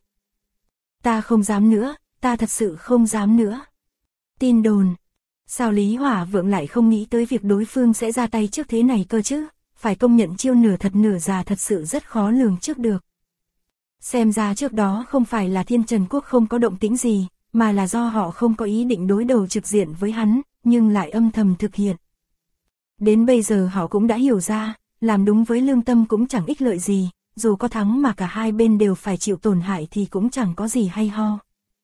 Ta không dám nữa, ta thật sự không dám nữa. Tin đồn. Sao Lý Hỏa Vượng lại không nghĩ tới việc đối phương sẽ ra tay trước thế này cơ chứ? Phải công nhận chiêu nửa thật nửa giả thật sự rất khó lường trước được. Xem ra trước đó không phải là Thiên Trần Quốc không có động tĩnh gì, mà là do họ không có ý định đối đầu trực diện với hắn, nhưng lại âm thầm thực hiện. Đến bây giờ họ cũng đã hiểu ra, làm đúng với lương tâm cũng chẳng ích lợi gì, dù có thắng mà cả hai bên đều phải chịu tổn hại thì cũng chẳng có gì hay ho.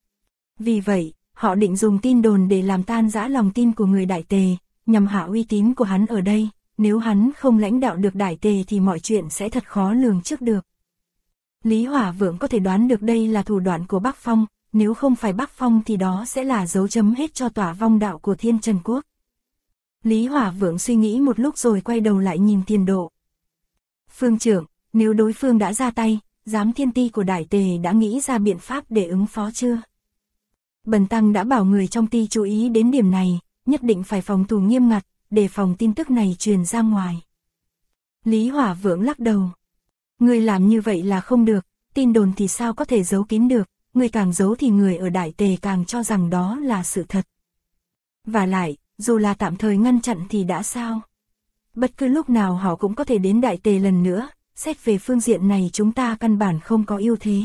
Vì vậy, họ định dùng tin đồn để làm tan rã lòng tin của người Đại Tề, nhằm hạ uy tín của hắn ở đây, nếu hắn không lãnh đạo được Đại Tề thì mọi chuyện sẽ thật khó lường trước được. Lý Hỏa Vượng có thể đoán được đây là thủ đoạn của Bắc Phong, nếu không phải Bắc Phong thì đó sẽ là dấu chấm hết cho Tỏa Vong Đạo của Thiên Trần Quốc. Lý Hỏa Vượng suy nghĩ một lúc rồi quay đầu lại nhìn Tiền Độ. Phương trưởng, nếu đối phương đã ra tay, giám thiên ti của Đại Tề đã nghĩ ra biện pháp để ứng phó chưa? Bần tăng đã bảo người trong ti chú ý đến điểm này, nhất định phải phòng thủ nghiêm ngặt, để phòng tin tức này truyền ra ngoài. Lý Hỏa Vượng lắc đầu. Người làm như vậy là không được, tin đồn thì sao có thể giấu kín được, người càng giấu thì người ở Đại Tề càng cho rằng đó là sự thật. Và lại, dù là tạm thời ngăn chặn thì đã sao? Bất cứ lúc nào họ cũng có thể đến Đại Tề lần nữa, xét về phương diện này chúng ta căn bản không có ưu thế.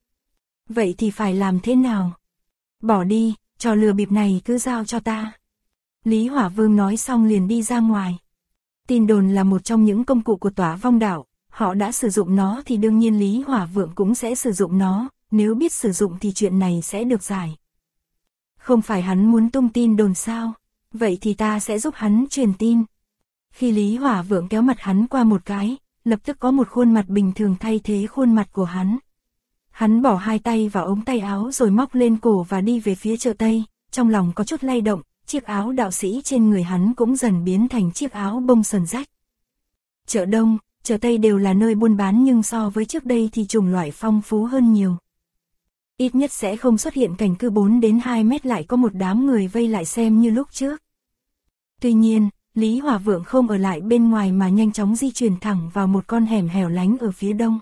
Vậy thì phải làm thế nào? Bỏ đi, trò lừa bịp này cứ giao cho ta. Lý Hỏa Vương nói xong liền đi ra ngoài. Tin đồn là một trong những công cụ của Tỏa Vong Đạo, họ đã sử dụng nó thì đương nhiên Lý Hỏa Vượng cũng sẽ sử dụng nó, nếu biết sử dụng thì chuyện này sẽ được giải. Không phải hắn muốn tung tin đồn sao? Vậy thì ta sẽ giúp hắn truyền tin. Khi Lý Hỏa Vượng kéo mặt hắn qua một cái, lập tức có một khuôn mặt bình thường thay thế khuôn mặt của hắn. Hắn bỏ hai tay vào ống tay áo rồi móc lên cổ và đi về phía chợ Tây, trong lòng có chút lay động, chiếc áo đạo sĩ trên người hắn cũng dần biến thành chiếc áo bông sờn rách. Chợ Đông, chợ Tây đều là nơi buôn bán nhưng so với trước đây thì chủng loại phong phú hơn nhiều. Ít nhất sẽ không xuất hiện cảnh cứ 4 đến 2 mét lại có một đám người vây lại xem như lúc trước. Tuy nhiên, Lý Hỏa Vượng không ở lại bên ngoài mà nhanh chóng di chuyển thẳng vào một con hẻm hẻo lánh ở phía đông.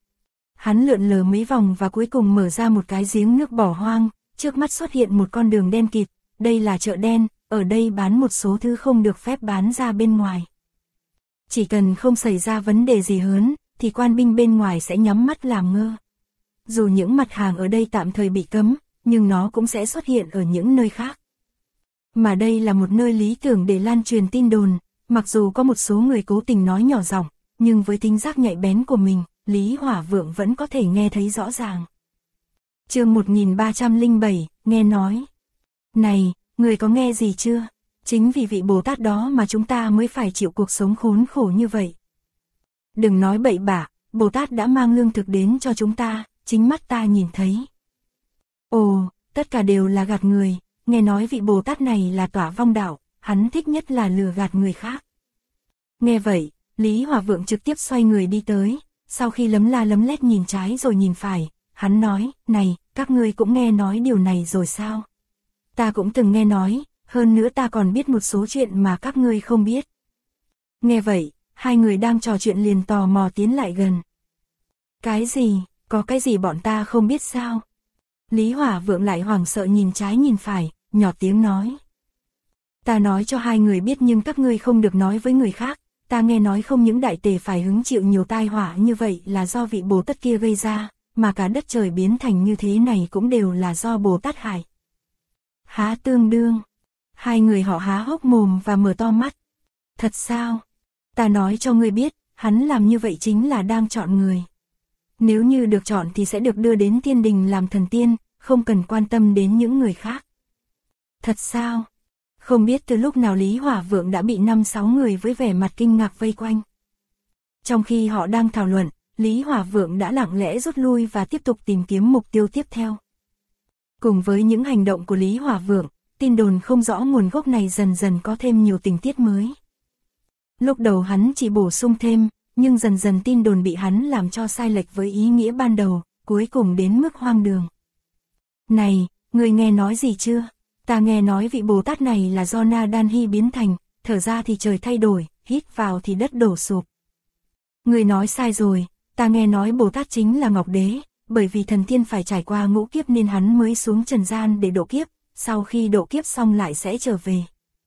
Hắn lượn lờ mấy vòng và cuối cùng mở ra một cái giếng nước bỏ hoang, trước mắt xuất hiện một con đường đen kịt, đây là chợ đen, ở đây bán một số thứ không được phép bán ra bên ngoài. Chỉ cần không xảy ra vấn đề gì lớn, thì quan binh bên ngoài sẽ nhắm mắt làm ngơ. Dù những mặt hàng ở đây tạm thời bị cấm, nhưng nó cũng sẽ xuất hiện ở những nơi khác. Mà đây là một nơi lý tưởng để lan truyền tin đồn, mặc dù có một số người cố tình nói nhỏ giọng, nhưng với thính giác nhạy bén của mình, Lý Hỏa Vượng vẫn có thể nghe thấy rõ ràng. Chương 1307, nghe nói. Này, người có nghe gì chưa? Chính vì vị Bồ Tát đó mà chúng ta mới phải chịu cuộc sống khốn khổ như vậy. Đừng nói bậy bạ, Bồ Tát đã mang lương thực đến cho chúng ta, chính mắt ta nhìn thấy. Ồ, tất cả đều là gạt người, nghe nói vị Bồ Tát này là Tỏa Vong Đạo, hắn thích nhất là lừa gạt người khác. Nghe vậy, Lý Hỏa Vượng trực tiếp xoay người đi tới, sau khi lấm la lấm lét nhìn trái rồi nhìn phải, hắn nói, này, các ngươi cũng nghe nói điều này rồi sao? Ta cũng từng nghe nói, hơn nữa ta còn biết một số chuyện mà các ngươi không biết. Nghe vậy, hai người đang trò chuyện liền tò mò tiến lại gần. Cái gì, có cái gì bọn ta không biết sao? Lý Hỏa Vượng lại hoảng sợ nhìn trái nhìn phải, nhỏ tiếng nói. Ta nói cho hai người biết nhưng các ngươi không được nói với người khác, ta nghe nói không những đại tề phải hứng chịu nhiều tai họa như vậy là do vị Bồ Tát kia gây ra, mà cả đất trời biến thành như thế này cũng đều là do Bồ Tát hại. Há tương đương. Hai người họ há hốc mồm và mở to mắt. Thật sao? Ta nói cho ngươi biết, hắn làm như vậy chính là đang chọn người. Nếu như được chọn thì sẽ được đưa đến thiên đình làm thần tiên, không cần quan tâm đến những người khác. Thật sao? Không biết từ lúc nào Lý Hỏa Vượng đã bị 5-6 người với vẻ mặt kinh ngạc vây quanh. Trong khi họ đang thảo luận, Lý Hỏa Vượng đã lặng lẽ rút lui và tiếp tục tìm kiếm mục tiêu tiếp theo. Cùng với những hành động của Lý Hỏa Vượng, tin đồn không rõ nguồn gốc này dần dần có thêm nhiều tình tiết mới. Lúc đầu hắn chỉ bổ sung thêm, nhưng dần dần tin đồn bị hắn làm cho sai lệch với ý nghĩa ban đầu, cuối cùng đến mức hoang đường. Này, người nghe nói gì chưa? Ta nghe nói vị Bồ Tát này là do Na Đan Hy biến thành, thở ra thì trời thay đổi, hít vào thì đất đổ sụp. Người nói sai rồi, ta nghe nói Bồ Tát chính là Ngọc Đế, bởi vì thần tiên phải trải qua ngũ kiếp nên hắn mới xuống trần gian để độ kiếp, sau khi độ kiếp xong lại sẽ trở về.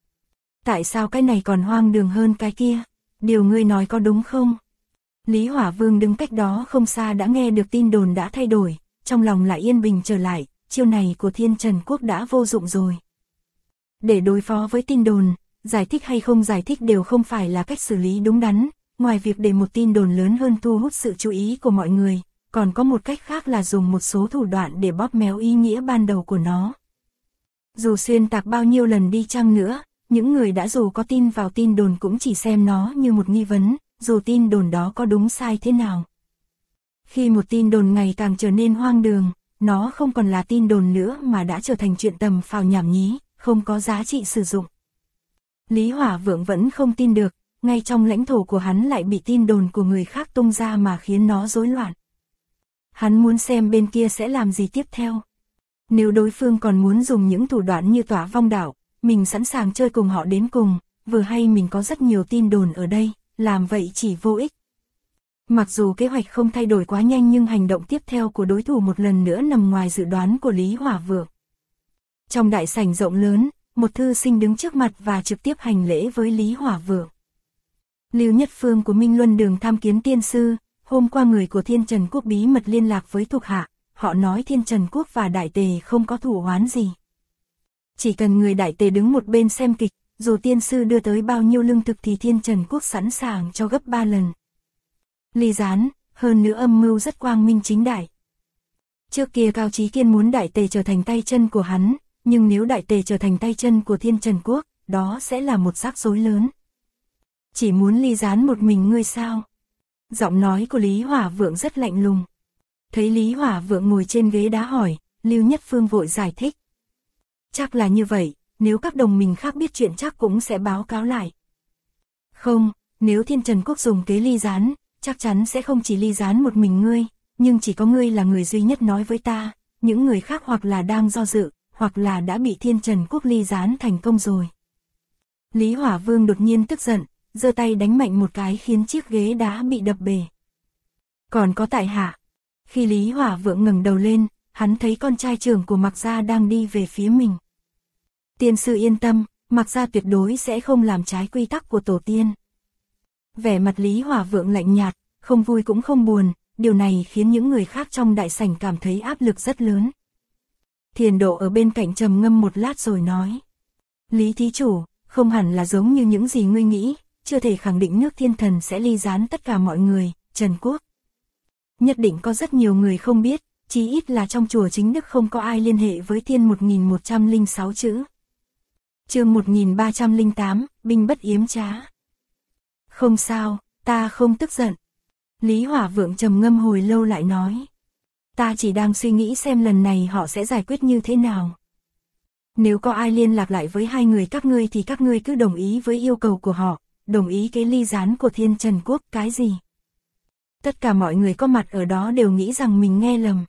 Tại sao cái này còn hoang đường hơn cái kia? Điều ngươi nói có đúng không? Lý Hỏa Vương đứng cách đó không xa đã nghe được tin đồn đã thay đổi, trong lòng lại yên bình trở lại, chiêu này của Thiên Trần Quốc đã vô dụng rồi. Để đối phó với tin đồn, giải thích hay không giải thích đều không phải là cách xử lý đúng đắn, ngoài việc để một tin đồn lớn hơn thu hút sự chú ý của mọi người, còn có một cách khác là dùng một số thủ đoạn để bóp méo ý nghĩa ban đầu của nó. Dù xuyên tạc bao nhiêu lần đi chăng nữa, những người đã dù có tin vào tin đồn cũng chỉ xem nó như một nghi vấn, dù tin đồn đó có đúng sai thế nào. Khi một tin đồn ngày càng trở nên hoang đường, nó không còn là tin đồn nữa mà đã trở thành chuyện tầm phào nhảm nhí, không có giá trị sử dụng. Lý Hỏa Vượng vẫn không tin được, ngay trong lãnh thổ của hắn lại bị tin đồn của người khác tung ra mà khiến nó rối loạn. Hắn muốn xem bên kia sẽ làm gì tiếp theo. Nếu đối phương còn muốn dùng những thủ đoạn như Tỏa Vong Đạo, mình sẵn sàng chơi cùng họ đến cùng, vừa hay mình có rất nhiều tin đồn ở đây, làm vậy chỉ vô ích. Mặc dù kế hoạch không thay đổi quá nhanh nhưng hành động tiếp theo của đối thủ một lần nữa nằm ngoài dự đoán của Lý Hỏa Vượng. Trong đại sảnh rộng lớn, một thư sinh đứng trước mặt và trực tiếp hành lễ với Lý Hỏa Vượng. Lưu Nhất Phương của Minh Luân Đường tham kiến tiên sư, Hôm qua người của Thiên Trần Quốc bí mật liên lạc với thuộc hạ, họ nói Thiên Trần Quốc và Đại Tề không có thù oán gì. Chỉ cần người Đại Tề đứng một bên xem kịch, dù tiên sư đưa tới bao nhiêu lương thực thì Thiên Trần Quốc sẵn sàng cho gấp 3 lần. Ly gián, hơn nữa âm mưu rất quang minh chính đại. Trước kia Cao Chí Kiên muốn Đại Tề trở thành tay chân của hắn, nhưng nếu Đại Tề trở thành tay chân của Thiên Trần Quốc, đó sẽ là một rắc rối lớn. Chỉ muốn ly gián một mình ngươi sao? Giọng nói của Lý Hỏa Vượng rất lạnh lùng. Thấy Lý Hỏa Vượng ngồi trên ghế đá hỏi, Lưu Nhất Phương vội giải thích. Chắc là như vậy, nếu các đồng minh khác biết chuyện chắc cũng sẽ báo cáo lại. Không, nếu Thiên Trần Quốc dùng kế ly gián, chắc chắn sẽ không chỉ ly gián một mình ngươi, nhưng chỉ có ngươi là người duy nhất nói với ta, những người khác hoặc là đang do dự, hoặc là đã bị Thiên Trần Quốc ly gián thành công rồi. Lý Hỏa Vương đột nhiên tức giận, giơ tay đánh mạnh một cái khiến chiếc ghế đá bị đập bể. Còn có tại hạ. Khi Lý Hỏa Vượng ngẩng đầu lên, hắn thấy con trai trưởng của Mạc Gia đang đi về phía mình. Tiên sư yên tâm, Mạc Gia tuyệt đối sẽ không làm trái quy tắc của tổ tiên. Vẻ mặt Lý Hỏa Vượng lạnh nhạt, không vui cũng không buồn, điều này khiến những người khác trong đại sảnh cảm thấy áp lực rất lớn. Thiền Độ ở bên cạnh trầm ngâm một lát rồi nói. Lý thí chủ, không hẳn là giống như những gì ngươi nghĩ, chưa thể khẳng định nước Thiên Thần sẽ ly gián tất cả mọi người, Trần Quốc. Nhất định có rất nhiều người không biết, chí ít là trong chùa chính đức không có ai liên hệ với Thiên 1106 chữ. Chương 1308, binh bất yếm trá. Không sao, ta không tức giận. Lý Hỏa Vượng trầm ngâm hồi lâu lại nói. Ta chỉ đang suy nghĩ xem lần này họ sẽ giải quyết như thế nào. Nếu có ai liên lạc lại với hai người các ngươi thì các ngươi cứ đồng ý với yêu cầu của họ, đồng ý cái ly gián của Thiên Trần Quốc cái gì. Tất cả mọi người có mặt ở đó đều nghĩ rằng mình nghe lầm.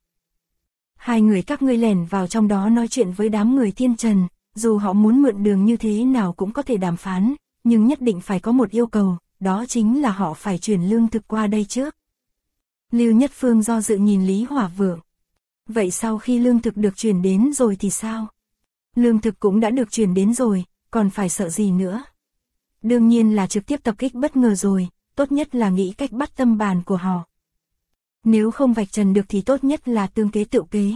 Hai người các ngươi lẻn vào trong đó nói chuyện với đám người Thiên Trần, dù họ muốn mượn đường như thế nào cũng có thể đàm phán, nhưng nhất định phải có một yêu cầu, đó chính là họ phải chuyển lương thực qua đây trước. Lưu Nhất Phương do dự nhìn Lý Hỏa Vượng. Vậy sau khi lương thực được chuyển đến rồi thì sao? Lương thực cũng đã được chuyển đến rồi, còn phải sợ gì nữa? Đương nhiên là trực tiếp tập kích bất ngờ rồi, tốt nhất là nghĩ cách bắt tâm bàn của họ. Nếu không vạch trần được thì tốt nhất là tương kế tự kế.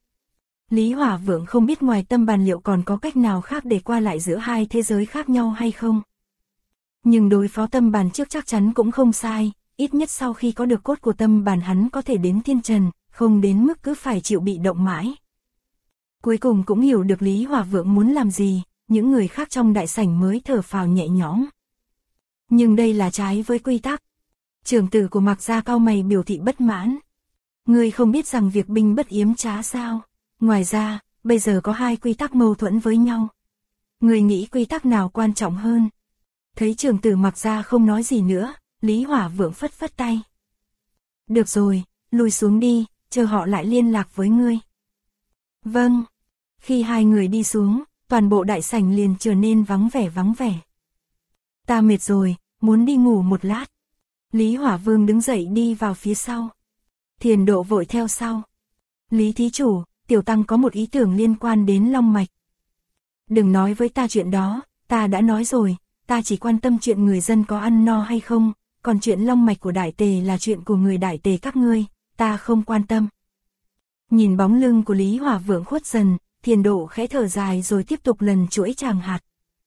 Lý Hỏa Vượng không biết ngoài tâm bàn liệu còn có cách nào khác để qua lại giữa hai thế giới khác nhau hay không. Nhưng đối phó tâm bàn trước chắc chắn cũng không sai, ít nhất sau khi có được cốt của tâm bàn hắn có thể đến Thiên Trần, không đến mức cứ phải chịu bị động mãi. Cuối cùng cũng hiểu được Lý Hỏa Vượng muốn làm gì, những người khác trong đại sảnh mới thở phào nhẹ nhõm. Nhưng đây là trái với quy tắc. Trưởng tử của Mạc Gia cau mày biểu thị bất mãn. Ngươi không biết rằng việc binh bất yếm trá sao? Ngoài ra, bây giờ có hai quy tắc mâu thuẫn với nhau. Ngươi nghĩ quy tắc nào quan trọng hơn? Thấy trưởng tử Mạc Gia không nói gì nữa, Lý Hỏa Vượng phất phất tay. Được rồi, lùi xuống đi, chờ họ lại liên lạc với ngươi. Vâng. Khi hai người đi xuống, toàn bộ đại sảnh liền trở nên vắng vẻ. Ta mệt rồi, muốn đi ngủ một lát. Lý Hỏa Vương đứng dậy đi vào phía sau. Thiền Độ vội theo sau. Lý thí chủ, tiểu tăng có một ý tưởng liên quan đến long mạch. Đừng nói với ta chuyện đó, ta đã nói rồi, ta chỉ quan tâm chuyện người dân có ăn no hay không, còn chuyện long mạch của Đại Tề là chuyện của người Đại Tề các ngươi, ta không quan tâm. Nhìn bóng lưng của Lý Hỏa Vượng khuất dần, Thiền Độ khẽ thở dài rồi tiếp tục lần chuỗi tràng hạt.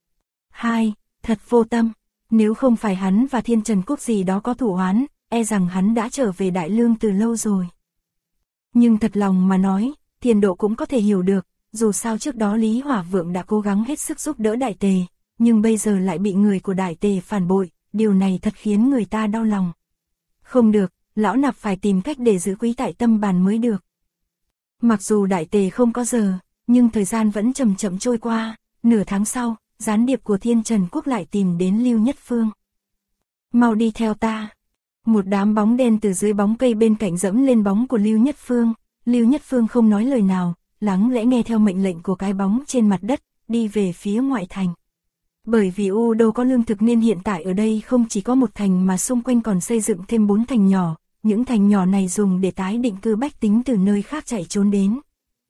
Hai, thật vô tâm, nếu không phải hắn và Thiên Trần Quốc gì đó có thủ oán, e rằng hắn đã trở về Đại Lương từ lâu rồi. Nhưng thật lòng mà nói, Thiền Độ cũng có thể hiểu được, dù sao trước đó Lý Hỏa Vượng đã cố gắng hết sức giúp đỡ Đại Tề, nhưng bây giờ lại bị người của Đại Tề phản bội, điều này thật khiến người ta đau lòng. Không được, lão nạp phải tìm cách để giữ quý tại tâm bàn mới được. Mặc dù Đại Tề không có giờ, nhưng thời gian vẫn chậm chậm trôi qua, nửa tháng sau, gián điệp của Thiên Trần Quốc lại tìm đến Lưu Nhất Phương. Mau đi theo ta. Một đám bóng đen từ dưới bóng cây bên cạnh dẫm lên bóng của Lưu Nhất Phương. Lưu Nhất Phương không nói lời nào, lắng lẽ nghe theo mệnh lệnh của cái bóng trên mặt đất, đi về phía ngoại thành. Bởi vì U Đô có lương thực nên hiện tại ở đây không chỉ có một thành mà xung quanh còn xây dựng thêm 4 thành nhỏ, những thành nhỏ này dùng để tái định cư bách tính từ nơi khác chạy trốn đến.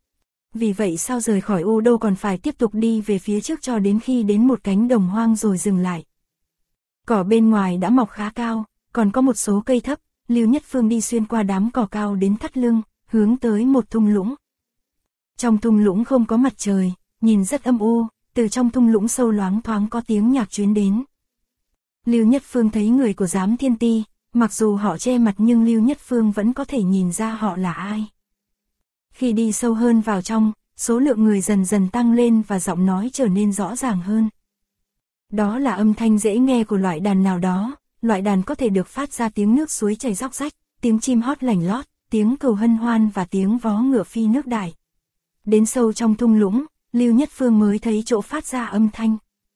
Vì vậy sau rời khỏi U Đô còn phải tiếp tục đi về phía trước cho đến khi đến một cánh đồng hoang rồi dừng lại. Cỏ bên ngoài đã mọc khá cao, còn có một số cây thấp, Lưu Nhất Phương đi xuyên qua đám cỏ cao đến thắt lưng, hướng tới một thung lũng. Trong thung lũng không có mặt trời, nhìn rất âm u, từ trong thung lũng sâu loáng thoáng có tiếng nhạc truyền đến. Lưu Nhất Phương thấy người của Giám Thiên Ti, mặc dù họ che mặt nhưng Lưu Nhất Phương vẫn có thể nhìn ra họ là ai. Khi đi sâu hơn vào trong, số lượng người dần dần tăng lên và giọng nói trở nên rõ ràng hơn. Đó là âm thanh dễ nghe của loại đàn nào đó, loại đàn có thể được phát ra tiếng nước suối chảy róc rách, tiếng chim hót lành lót, tiếng cừu hân hoan và tiếng vó ngựa phi nước đại. Đến sâu trong thung lũng, Lưu Nhất Phương mới thấy chỗ phát ra âm thanh.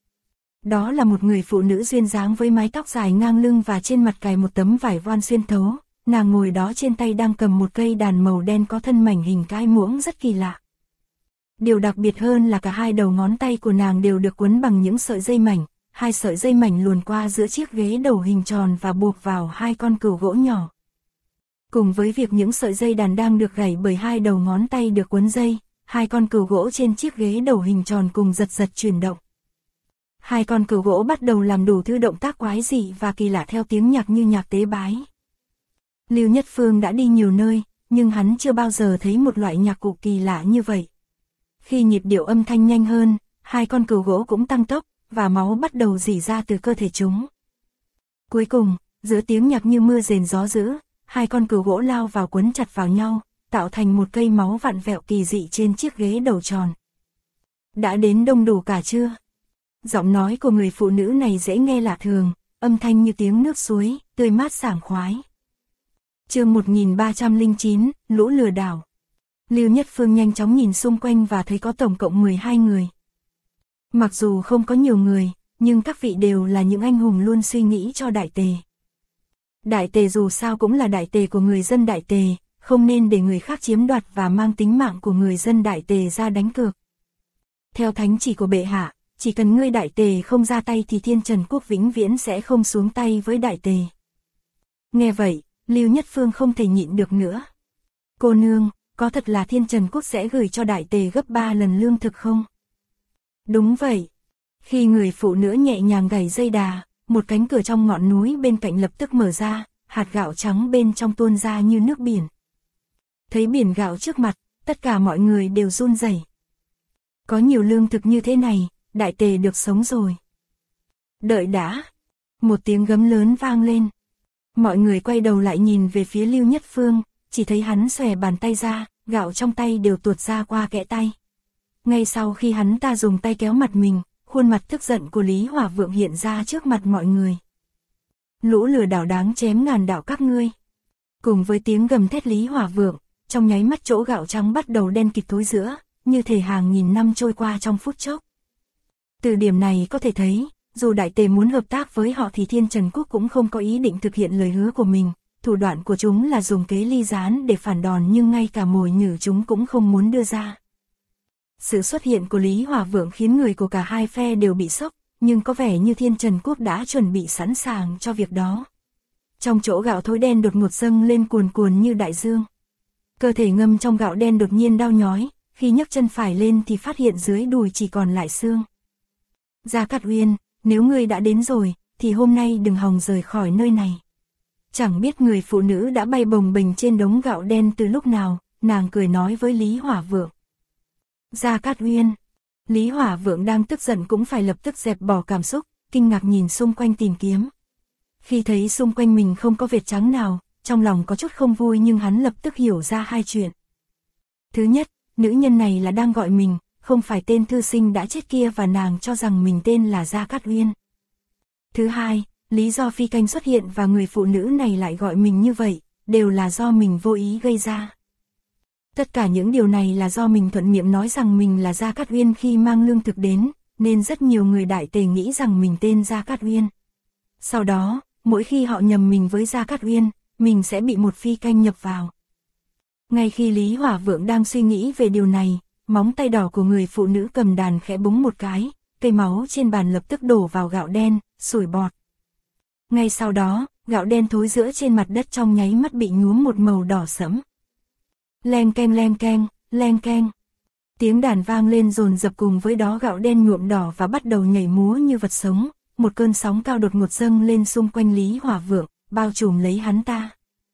Đó là một người phụ nữ duyên dáng với mái tóc dài ngang lưng và trên mặt cài một tấm vải voan xuyên thấu, nàng ngồi đó trên tay đang cầm một cây đàn màu đen có thân mảnh hình cái muỗng rất kỳ lạ. Điều đặc biệt hơn là cả hai đầu ngón tay của nàng đều được quấn bằng những sợi dây mảnh, hai sợi dây mảnh luồn qua giữa chiếc ghế đầu hình tròn và buộc vào hai con cừu gỗ nhỏ. Cùng với việc những sợi dây đàn đang được gảy bởi hai đầu ngón tay được quấn dây, hai con cừu gỗ trên chiếc ghế đầu hình tròn cùng giật giật chuyển động. Hai con cừu gỗ bắt đầu làm đủ thứ động tác quái dị và kỳ lạ theo tiếng nhạc như nhạc tế bái. Lưu Nhất Phương đã đi nhiều nơi, nhưng hắn chưa bao giờ thấy một loại nhạc cụ kỳ lạ như vậy. Khi nhịp điệu âm thanh nhanh hơn, hai con cừu gỗ cũng tăng tốc, và máu bắt đầu rỉ ra từ cơ thể chúng. Cuối cùng, giữa tiếng nhạc như mưa rền gió dữ, hai con cừu gỗ lao vào quấn chặt vào nhau, tạo thành một cây máu vặn vẹo kỳ dị trên chiếc ghế đầu tròn. Đã đến đông đủ cả chưa? Giọng nói của người phụ nữ này dễ nghe lạ thường, âm thanh như tiếng nước suối, tươi mát sảng khoái. Chương 1309, Lũ lừa đảo. Lưu Nhất Phương nhanh chóng nhìn xung quanh và thấy có tổng cộng 12 người. Mặc dù không có nhiều người, nhưng các vị đều là những anh hùng luôn suy nghĩ cho Đại Tề. Đại Tề dù sao cũng là Đại Tề của người dân Đại Tề, không nên để người khác chiếm đoạt và mang tính mạng của người dân Đại Tề ra đánh cược. Theo thánh chỉ của bệ hạ, chỉ cần ngươi Đại Tề không ra tay thì Thiên Trần Quốc vĩnh viễn sẽ không xuống tay với Đại Tề. Nghe vậy, Lưu Nhất Phương không thể nhịn được nữa. Cô nương, có thật là Thiên Trần Quốc sẽ gửi cho Đại Tề gấp 3 lần lương thực không? Đúng vậy. Khi người phụ nữ nhẹ nhàng gảy dây đà, một cánh cửa trong ngọn núi bên cạnh lập tức mở ra, hạt gạo trắng bên trong tuôn ra như nước biển. Thấy biển gạo trước mặt, tất cả mọi người đều run rẩy. Có nhiều lương thực như thế này, Đại Tề được sống rồi. Đợi đã. Một tiếng gấm lớn vang lên. Mọi người quay đầu lại nhìn về phía Lưu Nhất Phương, chỉ thấy hắn xòe bàn tay ra, gạo trong tay đều tuột ra qua kẽ tay. Ngay sau khi hắn ta dùng tay kéo mặt mình, khuôn mặt tức giận của Lý Hỏa Vượng hiện ra trước mặt mọi người. Lũ lừa đảo đáng chém ngàn đạo các ngươi. Cùng với tiếng gầm thét Lý Hỏa Vượng, trong nháy mắt chỗ gạo trắng bắt đầu đen kịt thối rữa, như thể hàng nghìn năm trôi qua trong phút chốc. Từ điểm này có thể thấy, dù Đại Tề muốn hợp tác với họ thì Thiên Trần Quốc cũng không có ý định thực hiện lời hứa của mình, thủ đoạn của chúng là dùng kế ly gián để phản đòn nhưng ngay cả mồi nhử chúng cũng không muốn đưa ra. Sự xuất hiện của Lý Hỏa Vượng khiến người của cả hai phe đều bị sốc, nhưng có vẻ như Thiên Trần Quốc đã chuẩn bị sẵn sàng cho việc đó. Trong chỗ gạo thối đen đột ngột dâng lên cuồn cuồn như đại dương. Cơ thể ngâm trong gạo đen đột nhiên đau nhói, khi nhấc chân phải lên thì phát hiện dưới đùi chỉ còn lại xương. Gia Cát Uyên, nếu ngươi đã đến rồi, thì hôm nay đừng hòng rời khỏi nơi này. Chẳng biết người phụ nữ đã bay bồng bềnh trên đống gạo đen từ lúc nào, nàng cười nói với Lý Hỏa Vượng. Gia Cát Uyên. Lý Hỏa Vượng đang tức giận cũng phải lập tức dẹp bỏ cảm xúc, kinh ngạc nhìn xung quanh tìm kiếm. Khi thấy xung quanh mình không có vệt trắng nào, trong lòng có chút không vui nhưng hắn lập tức hiểu ra hai chuyện. Thứ nhất, nữ nhân này là đang gọi mình, không phải tên thư sinh đã chết kia và nàng cho rằng mình tên là Gia Cát Uyên. Thứ hai, lý do phi canh xuất hiện và người phụ nữ này lại gọi mình như vậy, đều là do mình vô ý gây ra. Tất cả những điều này là do mình thuận miệng nói rằng mình là Gia Cát Uyên khi mang lương thực đến, nên rất nhiều người Đại Tề nghĩ rằng mình tên Gia Cát Uyên. Sau đó, mỗi khi họ nhầm mình với Gia Cát Uyên, mình sẽ bị một phi canh nhập vào. Ngay khi Lý Hỏa Vượng đang suy nghĩ về điều này, móng tay đỏ của người phụ nữ cầm đàn khẽ búng một cái, cây máu trên bàn lập tức đổ vào gạo đen, sủi bọt. Ngay sau đó, gạo đen thối rữa trên mặt đất trong nháy mắt bị nhuốm một màu đỏ sẫm. Leng keng leng keng, leng keng. Tiếng đàn vang lên dồn dập cùng với đó gạo đen nhuộm đỏ và bắt đầu nhảy múa như vật sống, một cơn sóng cao đột ngột dâng lên xung quanh Lý Hỏa Vượng, bao trùm lấy hắn ta.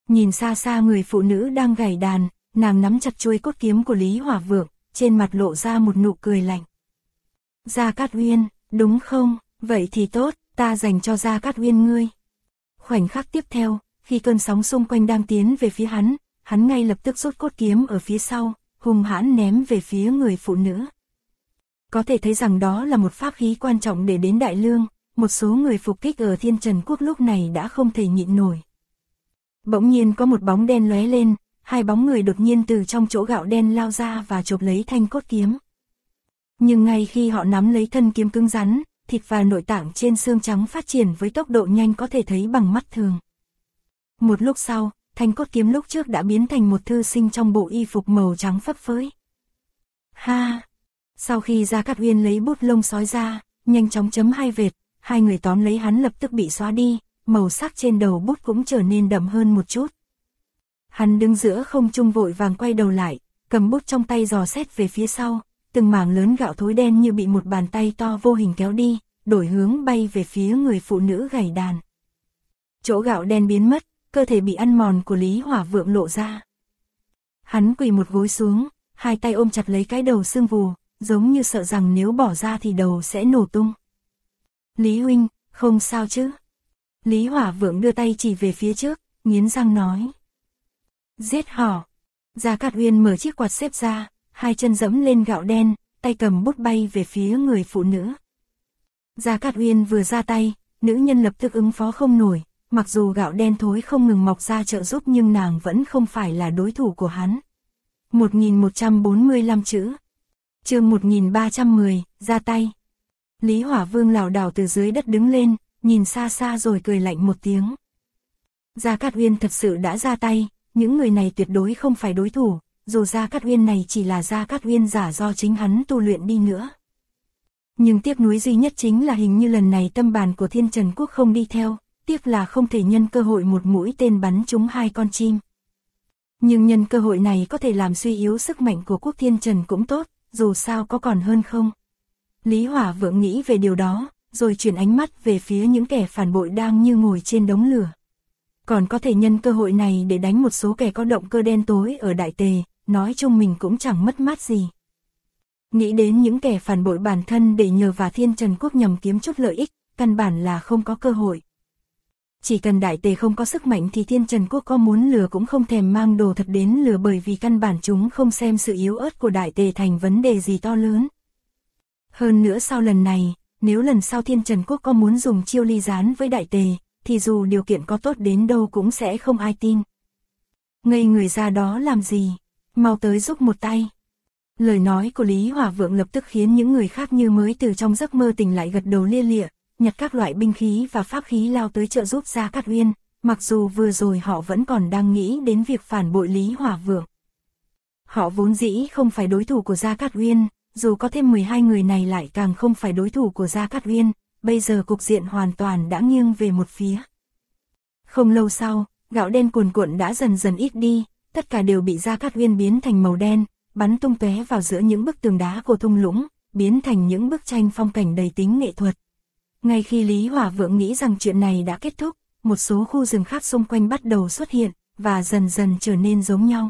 Nhìn xa xa người phụ nữ đang gảy đàn, nàng nắm chặt chuôi cốt kiếm của Lý Hỏa Vượng, trên mặt lộ ra một nụ cười lạnh. Gia Cát Uyên, đúng không? Vậy thì tốt, ta dành cho Gia Cát Uyên ngươi. Khoảnh khắc tiếp theo, khi cơn sóng xung quanh đang tiến về phía hắn ngay lập tức rút cốt kiếm ở phía sau, hung hãn ném về phía người phụ nữ. Có thể thấy rằng đó là một pháp khí quan trọng để đến Đại Lương, một số người phục kích ở Thiên Trần Quốc lúc này đã không thể nhịn nổi. Bỗng nhiên có một bóng đen lóe lên, hai bóng người đột nhiên từ trong chỗ gạo đen lao ra và chộp lấy thanh cốt kiếm. Nhưng ngay khi họ nắm lấy thân kiếm cứng rắn, thịt và nội tạng trên xương trắng phát triển với tốc độ nhanh có thể thấy bằng mắt thường. Một lúc sau, thanh cốt kiếm lúc trước đã biến thành một thư sinh trong bộ y phục màu trắng phấp phới. Ha! Sau khi Gia Cát Uyên lấy bút lông sói ra, nhanh chóng chấm hai vệt, hai người tóm lấy hắn lập tức bị xóa đi, màu sắc trên đầu bút cũng trở nên đậm hơn một chút. Hắn đứng giữa không trung vội vàng quay đầu lại, cầm bút trong tay dò xét về phía sau, từng mảng lớn gạo thối đen như bị một bàn tay to vô hình kéo đi, đổi hướng bay về phía người phụ nữ gảy đàn. Chỗ gạo đen biến mất, cơ thể bị ăn mòn của Lý Hỏa Vượng lộ ra. Hắn quỳ một gối xuống, hai tay ôm chặt lấy cái đầu sưng vù, giống như sợ rằng nếu bỏ ra thì đầu sẽ nổ tung. Lý huynh, không sao chứ? Lý Hỏa Vượng đưa tay chỉ về phía trước, nghiến răng nói. Giết họ. Gia Cát Uyên mở chiếc quạt xếp ra, hai chân dẫm lên gạo đen, tay cầm bút bay về phía người phụ nữ. Gia Cát Uyên vừa ra tay, nữ nhân lập tức ứng phó không nổi, mặc dù gạo đen thối không ngừng mọc ra trợ giúp nhưng nàng vẫn không phải là đối thủ của hắn. 1145 chữ. Chương 1310, ra tay. Lý Hỏa Vương lảo đảo từ dưới đất đứng lên, nhìn xa xa rồi cười lạnh một tiếng. Gia Cát Uyên thật sự đã ra tay, những người này tuyệt đối không phải đối thủ, dù Gia Cát Uyên này chỉ là Gia Cát Uyên giả do chính hắn tu luyện đi nữa. Nhưng tiếc nuối duy nhất chính là hình như lần này tâm bàn của Thiên Trần Quốc không đi theo, tiếc là không thể nhân cơ hội một mũi tên bắn trúng hai con chim. Nhưng nhân cơ hội này có thể làm suy yếu sức mạnh của quốc Thiên Trần cũng tốt, dù sao có còn hơn không. Lý Hỏa Vượng nghĩ về điều đó, rồi chuyển ánh mắt về phía những kẻ phản bội đang như ngồi trên đống lửa. Còn có thể nhân cơ hội này để đánh một số kẻ có động cơ đen tối ở Đại Tề, nói chung mình cũng chẳng mất mát gì. Nghĩ đến những kẻ phản bội bản thân để nhờ vào Thiên Trần Quốc nhằm kiếm chút lợi ích, căn bản là không có cơ hội. Chỉ cần Đại Tề không có sức mạnh thì Thiên Trần Quốc có muốn lừa cũng không thèm mang đồ thật đến lừa, bởi vì căn bản chúng không xem sự yếu ớt của Đại Tề thành vấn đề gì to lớn. Hơn nữa sau lần này, nếu lần sau Thiên Trần Quốc có muốn dùng chiêu ly gián với Đại Tề, thì dù điều kiện có tốt đến đâu cũng sẽ không ai tin. Ngây người ra đó làm gì, mau tới giúp một tay. Lời nói của Lý Hỏa Vượng lập tức khiến những người khác như mới từ trong giấc mơ tỉnh lại gật đầu lia lịa, nhặt các loại binh khí và pháp khí lao tới trợ giúp Gia Cát Uyên, mặc dù vừa rồi họ vẫn còn đang nghĩ đến việc phản bội Lý Hỏa Vượng. Họ vốn dĩ không phải đối thủ của Gia Cát Uyên, dù có thêm 12 người này lại càng không phải đối thủ của Gia Cát Uyên, bây giờ cục diện hoàn toàn đã nghiêng về một phía. Không lâu sau, gạo đen cuồn cuộn đã dần dần ít đi, tất cả đều bị Gia Cát Uyên biến thành màu đen, bắn tung tóe vào giữa những bức tường đá của thung lũng, biến thành những bức tranh phong cảnh đầy tính nghệ thuật. Ngay khi Lý Hỏa Vượng nghĩ rằng chuyện này đã kết thúc, một số khu rừng khác xung quanh bắt đầu xuất hiện, và dần dần trở nên giống nhau.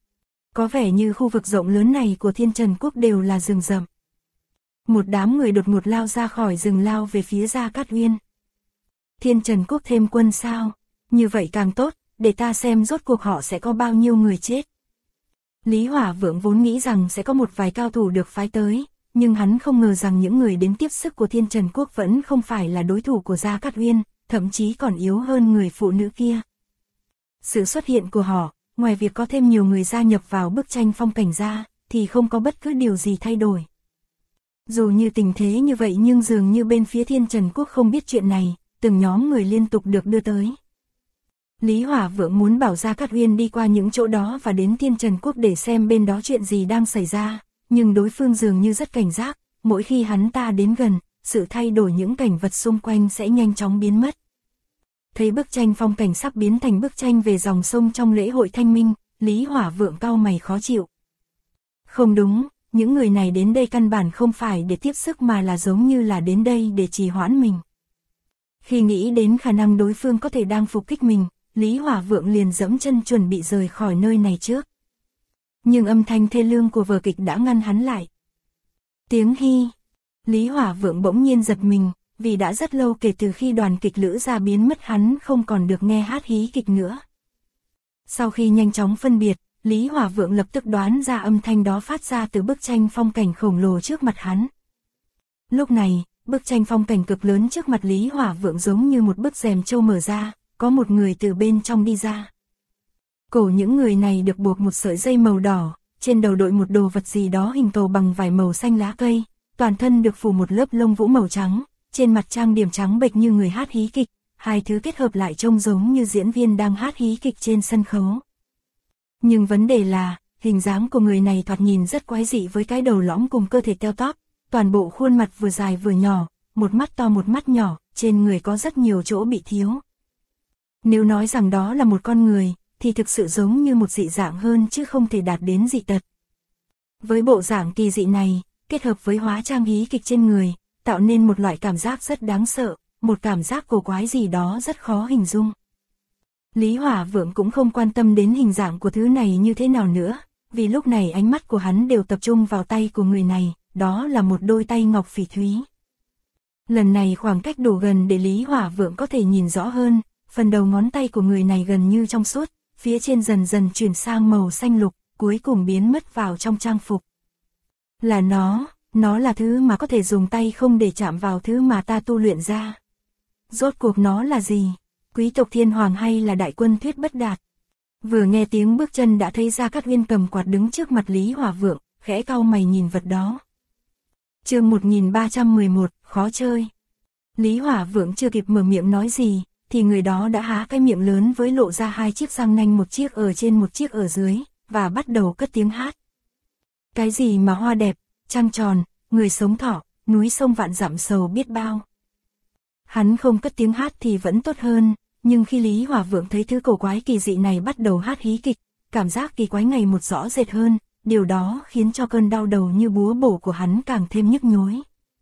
Có vẻ như khu vực rộng lớn này của Thiên Trần Quốc đều là rừng rậm. Một đám người đột ngột lao ra khỏi rừng lao về phía Gia Cát Uyên. Thiên Trần Quốc thêm quân sao? Như vậy càng tốt, để ta xem rốt cuộc họ sẽ có bao nhiêu người chết. Lý Hỏa Vượng vốn nghĩ rằng sẽ có một vài cao thủ được phái tới, nhưng hắn không ngờ rằng những người đến tiếp sức của Thiên Trần Quốc vẫn không phải là đối thủ của Gia Cát Uyên, thậm chí còn yếu hơn người phụ nữ kia. Sự xuất hiện của họ, ngoài việc có thêm nhiều người gia nhập vào bức tranh phong cảnh ra, thì không có bất cứ điều gì thay đổi. Dù như tình thế như vậy nhưng dường như bên phía Thiên Trần Quốc không biết chuyện này, từng nhóm người liên tục được đưa tới. Lý Hỏa Vượng muốn bảo Gia Cát Uyên đi qua những chỗ đó và đến Thiên Trần Quốc để xem bên đó chuyện gì đang xảy ra, nhưng đối phương dường như rất cảnh giác, mỗi khi hắn ta đến gần, sự thay đổi những cảnh vật xung quanh sẽ nhanh chóng biến mất. Thấy bức tranh phong cảnh sắp biến thành bức tranh về dòng sông trong lễ hội Thanh Minh, Lý Hỏa Vượng cau mày khó chịu. Không đúng, những người này đến đây căn bản không phải để tiếp sức mà là giống như là đến đây để trì hoãn mình. Khi nghĩ đến khả năng đối phương có thể đang phục kích mình, Lý Hỏa Vượng liền dẫm chân chuẩn bị rời khỏi nơi này trước. Nhưng âm thanh thê lương của vở kịch đã ngăn hắn lại. Tiếng hy. Lý Hỏa Vượng bỗng nhiên giật mình, vì đã rất lâu kể từ khi đoàn kịch Lữ Gia biến mất hắn không còn được nghe hát hí kịch nữa. Sau khi nhanh chóng phân biệt, Lý Hỏa Vượng lập tức đoán ra âm thanh đó phát ra từ bức tranh phong cảnh khổng lồ trước mặt hắn. Lúc này, bức tranh phong cảnh cực lớn trước mặt Lý Hỏa Vượng giống như một bức rèm trâu mở ra, có một người từ bên trong đi ra. Cổ những người này được buộc một sợi dây màu đỏ, trên đầu đội một đồ vật gì đó hình cầu bằng vải màu xanh lá cây, toàn thân được phủ một lớp lông vũ màu trắng, trên mặt trang điểm trắng bệch như người hát hí kịch, hai thứ kết hợp lại trông giống như diễn viên đang hát hí kịch trên sân khấu. Nhưng vấn đề là, hình dáng của người này thoạt nhìn rất quái dị với cái đầu lõm cùng cơ thể teo tóp, toàn bộ khuôn mặt vừa dài vừa nhỏ, một mắt to một mắt nhỏ, trên người có rất nhiều chỗ bị thiếu. Nếu nói rằng đó là một con người, thì thực sự giống như một dị dạng hơn chứ không thể đạt đến dị tật. Với bộ dạng kỳ dị này, kết hợp với hóa trang hí kịch trên người, tạo nên một loại cảm giác rất đáng sợ, một cảm giác cổ quái gì đó rất khó hình dung. Lý Hỏa Vượng cũng không quan tâm đến hình dạng của thứ này như thế nào nữa, vì lúc này ánh mắt của hắn đều tập trung vào tay của người này, đó là một đôi tay ngọc phỉ thúy. Lần này khoảng cách đủ gần để Lý Hỏa Vượng có thể nhìn rõ hơn, phần đầu ngón tay của người này gần như trong suốt, phía trên dần dần chuyển sang màu xanh lục, cuối cùng biến mất vào trong trang phục. Là nó là thứ mà có thể dùng tay không để chạm vào thứ mà ta tu luyện ra. Rốt cuộc nó là gì? Quý tộc thiên hoàng hay là đại quân Thuyết Bất Đạt? Vừa nghe tiếng bước chân đã thấy Gia Cát Uyên cầm quạt đứng trước mặt Lý Hỏa Vượng, khẽ cau mày nhìn vật đó. Chương 1311, khó chơi. Lý Hỏa Vượng chưa kịp mở miệng nói gì, thì người đó đã há cái miệng lớn với lộ ra hai chiếc răng nanh, một chiếc ở trên một chiếc ở dưới, và bắt đầu cất tiếng hát. Cái gì mà hoa đẹp, trăng tròn, người sống thọ, núi sông vạn dặm sầu biết bao. Hắn không cất tiếng hát thì vẫn tốt hơn, nhưng khi Lý Hỏa Vượng thấy thứ cổ quái kỳ dị này bắt đầu hát hí kịch, cảm giác kỳ quái ngày một rõ rệt hơn, điều đó khiến cho cơn đau đầu như búa bổ của hắn càng thêm nhức nhối.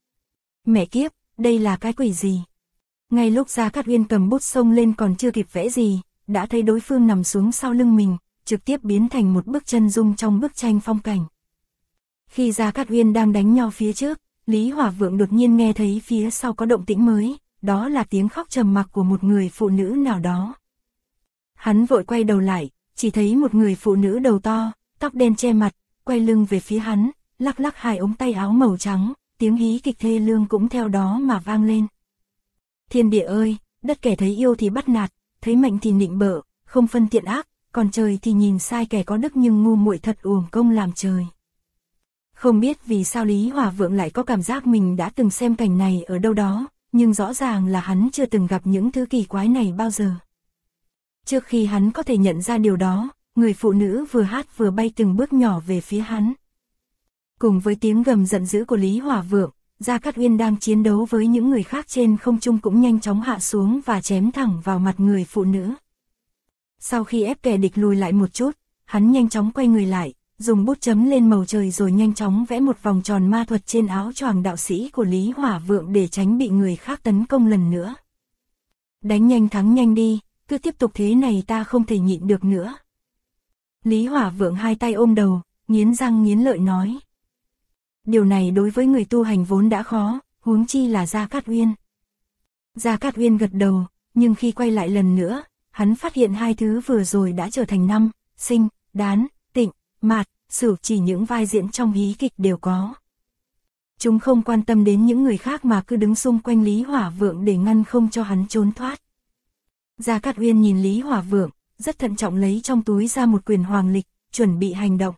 Mẹ kiếp, đây là cái quỷ gì? Ngay lúc Gia Cát Uyên cầm bút xông lên còn chưa kịp vẽ gì, đã thấy đối phương nằm xuống sau lưng mình, trực tiếp biến thành một bức chân dung trong bức tranh phong cảnh. Khi Gia Cát Uyên đang đánh nhau phía trước, Lý Hỏa Vượng đột nhiên nghe thấy phía sau có động tĩnh mới, đó là tiếng khóc trầm mặc của một người phụ nữ nào đó. Hắn vội quay đầu lại, chỉ thấy một người phụ nữ đầu to, tóc đen che mặt, quay lưng về phía hắn, lắc lắc hai ống tay áo màu trắng, tiếng hí kịch thê lương cũng theo đó mà vang lên. Thiên địa ơi, đất kẻ thấy yêu thì bắt nạt, thấy mạnh thì nịnh bợ, không phân thiện ác, còn trời thì nhìn sai kẻ có đức nhưng ngu muội thật uổng công làm trời. Không biết vì sao Lý Hỏa Vượng lại có cảm giác mình đã từng xem cảnh này ở đâu đó, nhưng rõ ràng là hắn chưa từng gặp những thứ kỳ quái này bao giờ. Trước khi hắn có thể nhận ra điều đó, người phụ nữ vừa hát vừa bay từng bước nhỏ về phía hắn. Cùng với tiếng gầm giận dữ của Lý Hỏa Vượng, Gia Cát Uyên đang chiến đấu với những người khác trên không trung cũng nhanh chóng hạ xuống và chém thẳng vào mặt người phụ nữ. Sau khi ép kẻ địch lùi lại một chút, hắn nhanh chóng quay người lại, dùng bút chấm lên màu trời rồi nhanh chóng vẽ một vòng tròn ma thuật trên áo choàng đạo sĩ của Lý Hỏa Vượng để tránh bị người khác tấn công lần nữa. Đánh nhanh thắng nhanh đi, cứ tiếp tục thế này ta không thể nhịn được nữa. Lý Hỏa Vượng hai tay ôm đầu, nghiến răng nghiến lợi nói. Điều này đối với người tu hành vốn đã khó, huống chi là Gia Cát Uyên. Gia Cát Uyên gật đầu, nhưng khi quay lại lần nữa, hắn phát hiện hai thứ vừa rồi đã trở thành năm, sinh, đán, tịnh, mạt, sửu, chỉ những vai diễn trong hí kịch đều có. Chúng không quan tâm đến những người khác mà cứ đứng xung quanh Lý Hỏa Vượng để ngăn không cho hắn trốn thoát. Gia Cát Uyên nhìn Lý Hỏa Vượng, rất thận trọng lấy trong túi ra một quyển hoàng lịch, chuẩn bị hành động.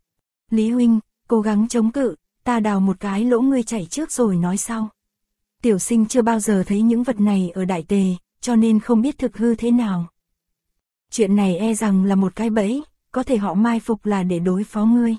Lý huynh, cố gắng chống cự, ta đào một cái lỗ ngươi chảy trước rồi nói sau. Tiểu sinh chưa bao giờ thấy những vật này ở Đại Tề, cho nên không biết thực hư thế nào. Chuyện này e rằng là một cái bẫy, có thể họ mai phục là để đối phó ngươi.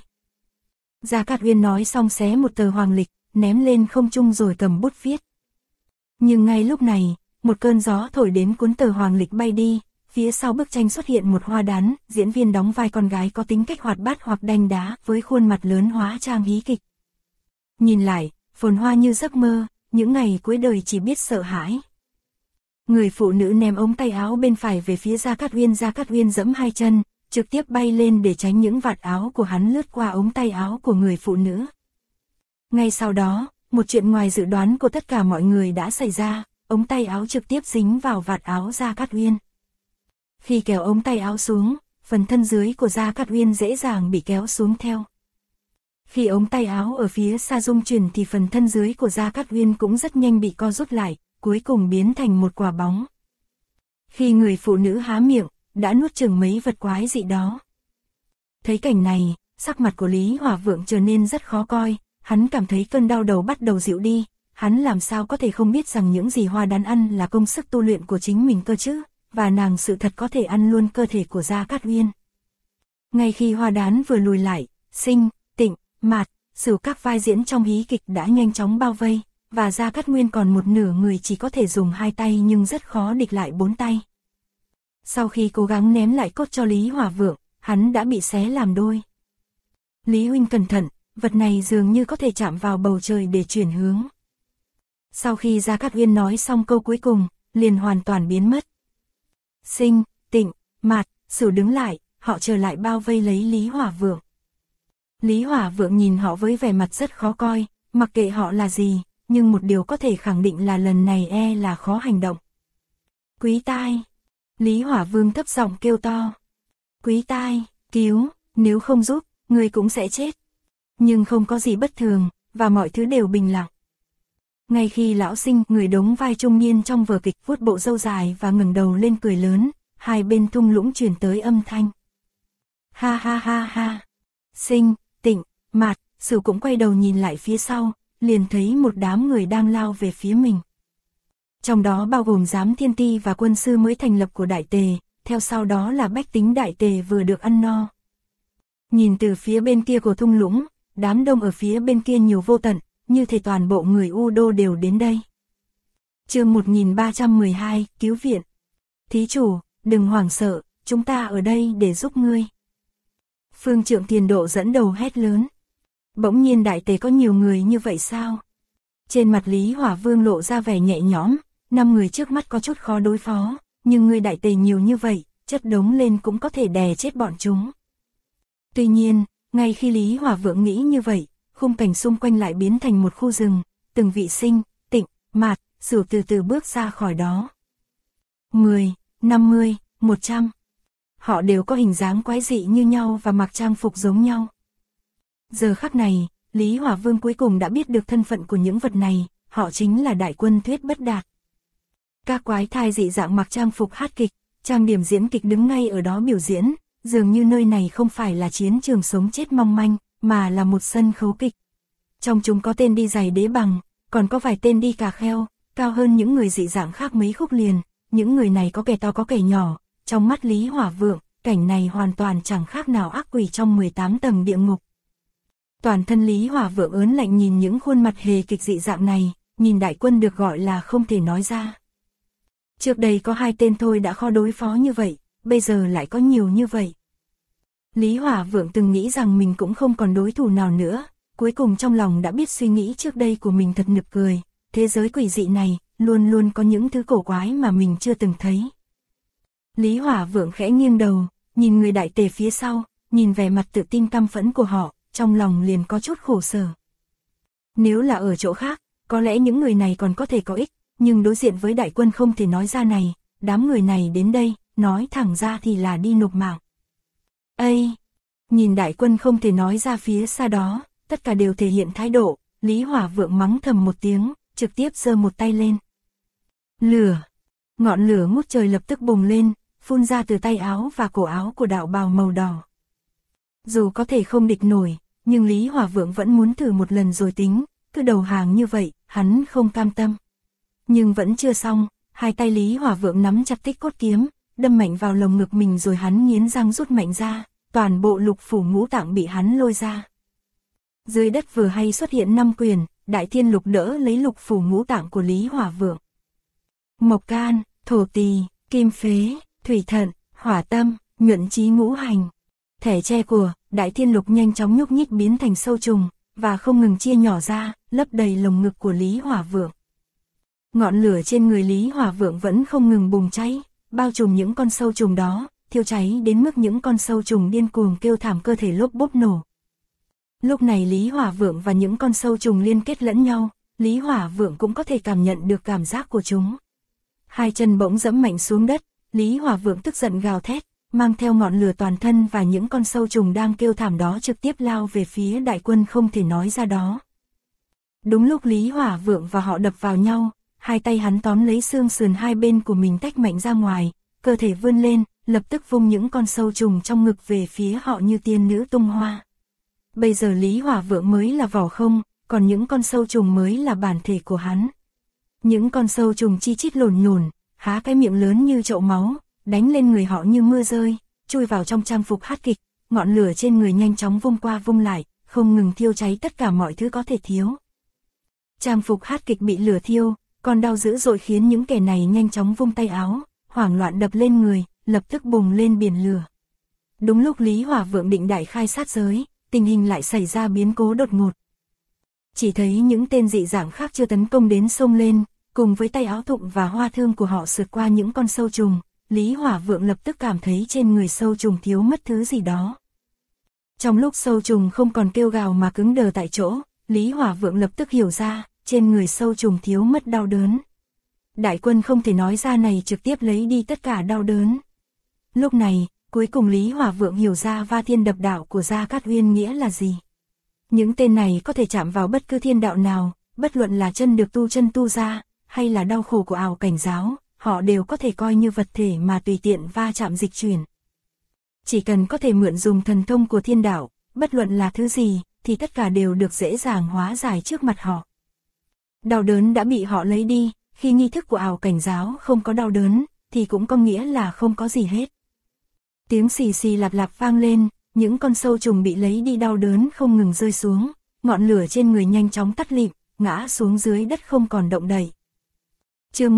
Gia Cát Uyên nói xong xé một tờ hoàng lịch, ném lên không trung rồi cầm bút viết. Nhưng ngay lúc này, một cơn gió thổi đến cuốn tờ hoàng lịch bay đi, phía sau bức tranh xuất hiện một hoa đán, diễn viên đóng vai con gái có tính cách hoạt bát hoặc đanh đá với khuôn mặt lớn hóa trang hí kịch. Nhìn lại, phồn hoa như giấc mơ, những ngày cuối đời chỉ biết sợ hãi. Người phụ nữ ném ống tay áo bên phải về phía Gia Cát Uyên giẫm hai chân, trực tiếp bay lên để tránh những vạt áo của hắn lướt qua ống tay áo của người phụ nữ. Ngay sau đó, một chuyện ngoài dự đoán của tất cả mọi người đã xảy ra, ống tay áo trực tiếp dính vào vạt áo Gia Cát Uyên. Khi kéo ống tay áo xuống, phần thân dưới của Gia Cát Uyên dễ dàng bị kéo xuống theo. Khi ống tay áo ở phía xa rung chuyển thì phần thân dưới của Gia Cát Uyên cũng rất nhanh bị co rút lại, cuối cùng biến thành một quả bóng. Khi người phụ nữ há miệng, đã nuốt chửng mấy vật quái dị đó. Thấy cảnh này, sắc mặt của Lý Hỏa Vượng trở nên rất khó coi, hắn cảm thấy cơn đau đầu bắt đầu dịu đi, hắn làm sao có thể không biết rằng những gì Hoa Đán ăn là công sức tu luyện của chính mình cơ chứ, và nàng sự thật có thể ăn luôn cơ thể của Gia Cát Uyên. Ngay khi Hoa Đán vừa lùi lại, Sinh, Tịnh, Mạt, Sửu các vai diễn trong hí kịch đã nhanh chóng bao vây, và Gia Cát Nguyên còn một nửa người chỉ có thể dùng hai tay nhưng rất khó địch lại bốn tay. Sau khi cố gắng ném lại cốt cho Lý Hỏa Vượng, hắn đã bị xé làm đôi. Lý huynh cẩn thận, vật này dường như có thể chạm vào bầu trời để chuyển hướng. Sau khi Gia Cát Uyên nói xong câu cuối cùng, liền hoàn toàn biến mất. Sinh, Tịnh, Mạt, Sửu đứng lại, họ trở lại bao vây lấy Lý Hỏa Vượng. Lý Hỏa Vượng nhìn họ với vẻ mặt rất khó coi, mặc kệ họ là gì, nhưng một điều có thể khẳng định là lần này là khó hành động. Quý tai! Lý Hỏa Vương thấp giọng kêu to. Quý tai, cứu, nếu không giúp, người cũng sẽ chết. Nhưng không có gì bất thường, và mọi thứ đều bình lặng. Ngay khi lão Sinh, người đóng vai trung niên trong vở kịch, vuốt bộ râu dài và ngẩng đầu lên cười lớn, hai bên thung lũng truyền tới âm thanh. Ha ha ha ha! Sinh, Tịnh, Mạt, Sửu cũng quay đầu nhìn lại phía sau, liền thấy một đám người đang lao về phía mình. Trong đó bao gồm Giám Thiên Ti và quân sư mới thành lập của Đại Tề, theo sau đó là bách tính Đại Tề vừa được ăn no. Nhìn từ phía bên kia của thung lũng, đám đông ở phía bên kia nhiều vô tận, như thể toàn bộ người U Đô đều đến đây. Chương 1312, cứu viện. Thí chủ, đừng hoảng sợ, chúng ta ở đây để giúp ngươi. Phương Trượng Tiền Độ dẫn đầu hét lớn. Bỗng nhiên Đại Tề có nhiều người như vậy sao? Trên mặt Lý Hỏa Vương lộ ra vẻ nhẹ nhõm, 5 người trước mắt có chút khó đối phó, nhưng người Đại Tề nhiều như vậy, chất đống lên cũng có thể đè chết bọn chúng. Tuy nhiên, ngay khi Lý Hỏa Vượng nghĩ như vậy, khung cảnh xung quanh lại biến thành một khu rừng, từng vị Sinh, Tịnh, Mạt, Sửu từ từ bước ra khỏi đó. 10, 50, 100. Họ đều có hình dáng quái dị như nhau và mặc trang phục giống nhau. Giờ khắc này, Lý Hỏa Vương cuối cùng đã biết được thân phận của những vật này, họ chính là đại quân Thuyết Bất Đạt. Các quái thai dị dạng mặc trang phục hát kịch, trang điểm diễn kịch đứng ngay ở đó biểu diễn, dường như nơi này không phải là chiến trường sống chết mong manh, mà là một sân khấu kịch. Trong chúng có tên đi giày đế bằng, còn có vài tên đi cà kheo, cao hơn những người dị dạng khác mấy khúc liền, những người này có kẻ to có kẻ nhỏ, trong mắt Lý Hỏa Vượng, cảnh này hoàn toàn chẳng khác nào ác quỷ trong 18 tầng địa ngục. Toàn thân Lý Hỏa Vượng ớn lạnh nhìn những khuôn mặt hề kịch dị dạng này, nhìn đại quân được gọi là không thể nói ra. Trước đây có 2 tên thôi đã khó đối phó như vậy, bây giờ lại có nhiều như vậy. Lý Hỏa Vượng từng nghĩ rằng mình cũng không còn đối thủ nào nữa, cuối cùng trong lòng đã biết suy nghĩ trước đây của mình thật nực cười, thế giới quỷ dị này, luôn luôn có những thứ cổ quái mà mình chưa từng thấy. Lý Hỏa Vượng khẽ nghiêng đầu, nhìn người Đại Tề phía sau, nhìn vẻ mặt tự tin căm phẫn của họ, trong lòng liền có chút khổ sở. Nếu là ở chỗ khác, có lẽ những người này còn có thể có ích, nhưng đối diện với đại quân không thể nói ra này, đám người này đến đây, nói thẳng ra thì là đi nộp mạng. Ây! Nhìn đại quân không thể nói ra phía xa đó, tất cả đều thể hiện thái độ, Lý Hỏa Vượng mắng thầm một tiếng, trực tiếp giơ một tay lên. Lửa! Ngọn lửa ngút trời lập tức bùng lên, phun ra từ tay áo và cổ áo của đạo bào màu đỏ. Dù có thể không địch nổi, nhưng Lý Hỏa Vượng vẫn muốn thử một lần rồi tính, cứ đầu hàng như vậy, hắn không cam tâm. Nhưng vẫn chưa xong, hai tay Lý Hỏa Vượng nắm chặt tích cốt kiếm, đâm mạnh vào lồng ngực mình rồi hắn nghiến răng rút mạnh ra, toàn bộ lục phủ ngũ tạng bị hắn lôi ra. Dưới đất vừa hay xuất hiện 5 quyền, Đại Thiên Lục đỡ lấy lục phủ ngũ tạng của Lý Hỏa Vượng. Mộc can, thổ tỳ, kim phế, thủy thận, hỏa tâm, nhuận chí ngũ hành. Thẻ tre của Đại Thiên Lục nhanh chóng nhúc nhích biến thành sâu trùng, và không ngừng chia nhỏ ra, lấp đầy lồng ngực của Lý Hỏa Vượng. Ngọn lửa trên người Lý Hỏa Vượng vẫn không ngừng bùng cháy, bao trùm những con sâu trùng đó, thiêu cháy đến mức những con sâu trùng điên cuồng kêu thảm, cơ thể lốp bốp nổ. Lúc này Lý Hỏa Vượng và những con sâu trùng liên kết lẫn nhau, Lý Hỏa Vượng cũng có thể cảm nhận được cảm giác của chúng. Hai chân bỗng giẫm mạnh xuống đất, Lý Hỏa Vượng tức giận gào thét, mang theo ngọn lửa toàn thân và những con sâu trùng đang kêu thảm đó trực tiếp lao về phía đại quân không thể nói ra đó. Đúng lúc Lý Hỏa Vượng và họ đập vào nhau, hai tay hắn tóm lấy xương sườn hai bên của mình tách mạnh ra ngoài, cơ thể vươn lên, lập tức vung những con sâu trùng trong ngực về phía họ như tiên nữ tung hoa. Bây giờ Lý Hỏa Vượng mới là vỏ không, còn những con sâu trùng mới là bản thể của hắn. Những con sâu trùng chi chít lổn nhổn, há cái miệng lớn như chậu máu, đánh lên người họ như mưa rơi, chui vào trong trang phục hát kịch, ngọn lửa trên người nhanh chóng vung qua vung lại, không ngừng thiêu cháy tất cả mọi thứ có thể thiếu. Trang phục hát kịch bị lửa thiêu, còn đau dữ dội khiến những kẻ này nhanh chóng vung tay áo, hoảng loạn đập lên người, lập tức bùng lên biển lửa. Đúng lúc Lý Hỏa Vượng định đại khai sát giới, tình hình lại xảy ra biến cố đột ngột. Chỉ thấy những tên dị dạng khác chưa tấn công đến xông lên, cùng với tay áo thụng và hoa thương của họ sượt qua những con sâu trùng, Lý Hỏa Vượng lập tức cảm thấy trên người sâu trùng thiếu mất thứ gì đó. Trong lúc sâu trùng không còn kêu gào mà cứng đờ tại chỗ, Lý Hỏa Vượng lập tức hiểu ra, trên người sâu trùng thiếu mất đau đớn. Đại quân không thể nói ra này trực tiếp lấy đi tất cả đau đớn. Lúc này, cuối cùng Lý Hỏa Vượng hiểu ra va thiên đập đạo của Gia Cát Uyên nghĩa là gì. Những tên này có thể chạm vào bất cứ thiên đạo nào, bất luận là chân được tu chân tu ra, hay là đau khổ của ảo cảnh giáo, họ đều có thể coi như vật thể mà tùy tiện va chạm dịch chuyển. Chỉ cần có thể mượn dùng thần thông của thiên đạo, bất luận là thứ gì, thì tất cả đều được dễ dàng hóa giải trước mặt họ. Đau đớn đã bị họ lấy đi, khi nghi thức của ảo cảnh giáo không có đau đớn, thì cũng có nghĩa là không có gì hết. Tiếng xì xì lạp lạp vang lên, những con sâu trùng bị lấy đi đau đớn không ngừng rơi xuống, ngọn lửa trên người nhanh chóng tắt lịm, ngã xuống dưới đất không còn động đậy. Chương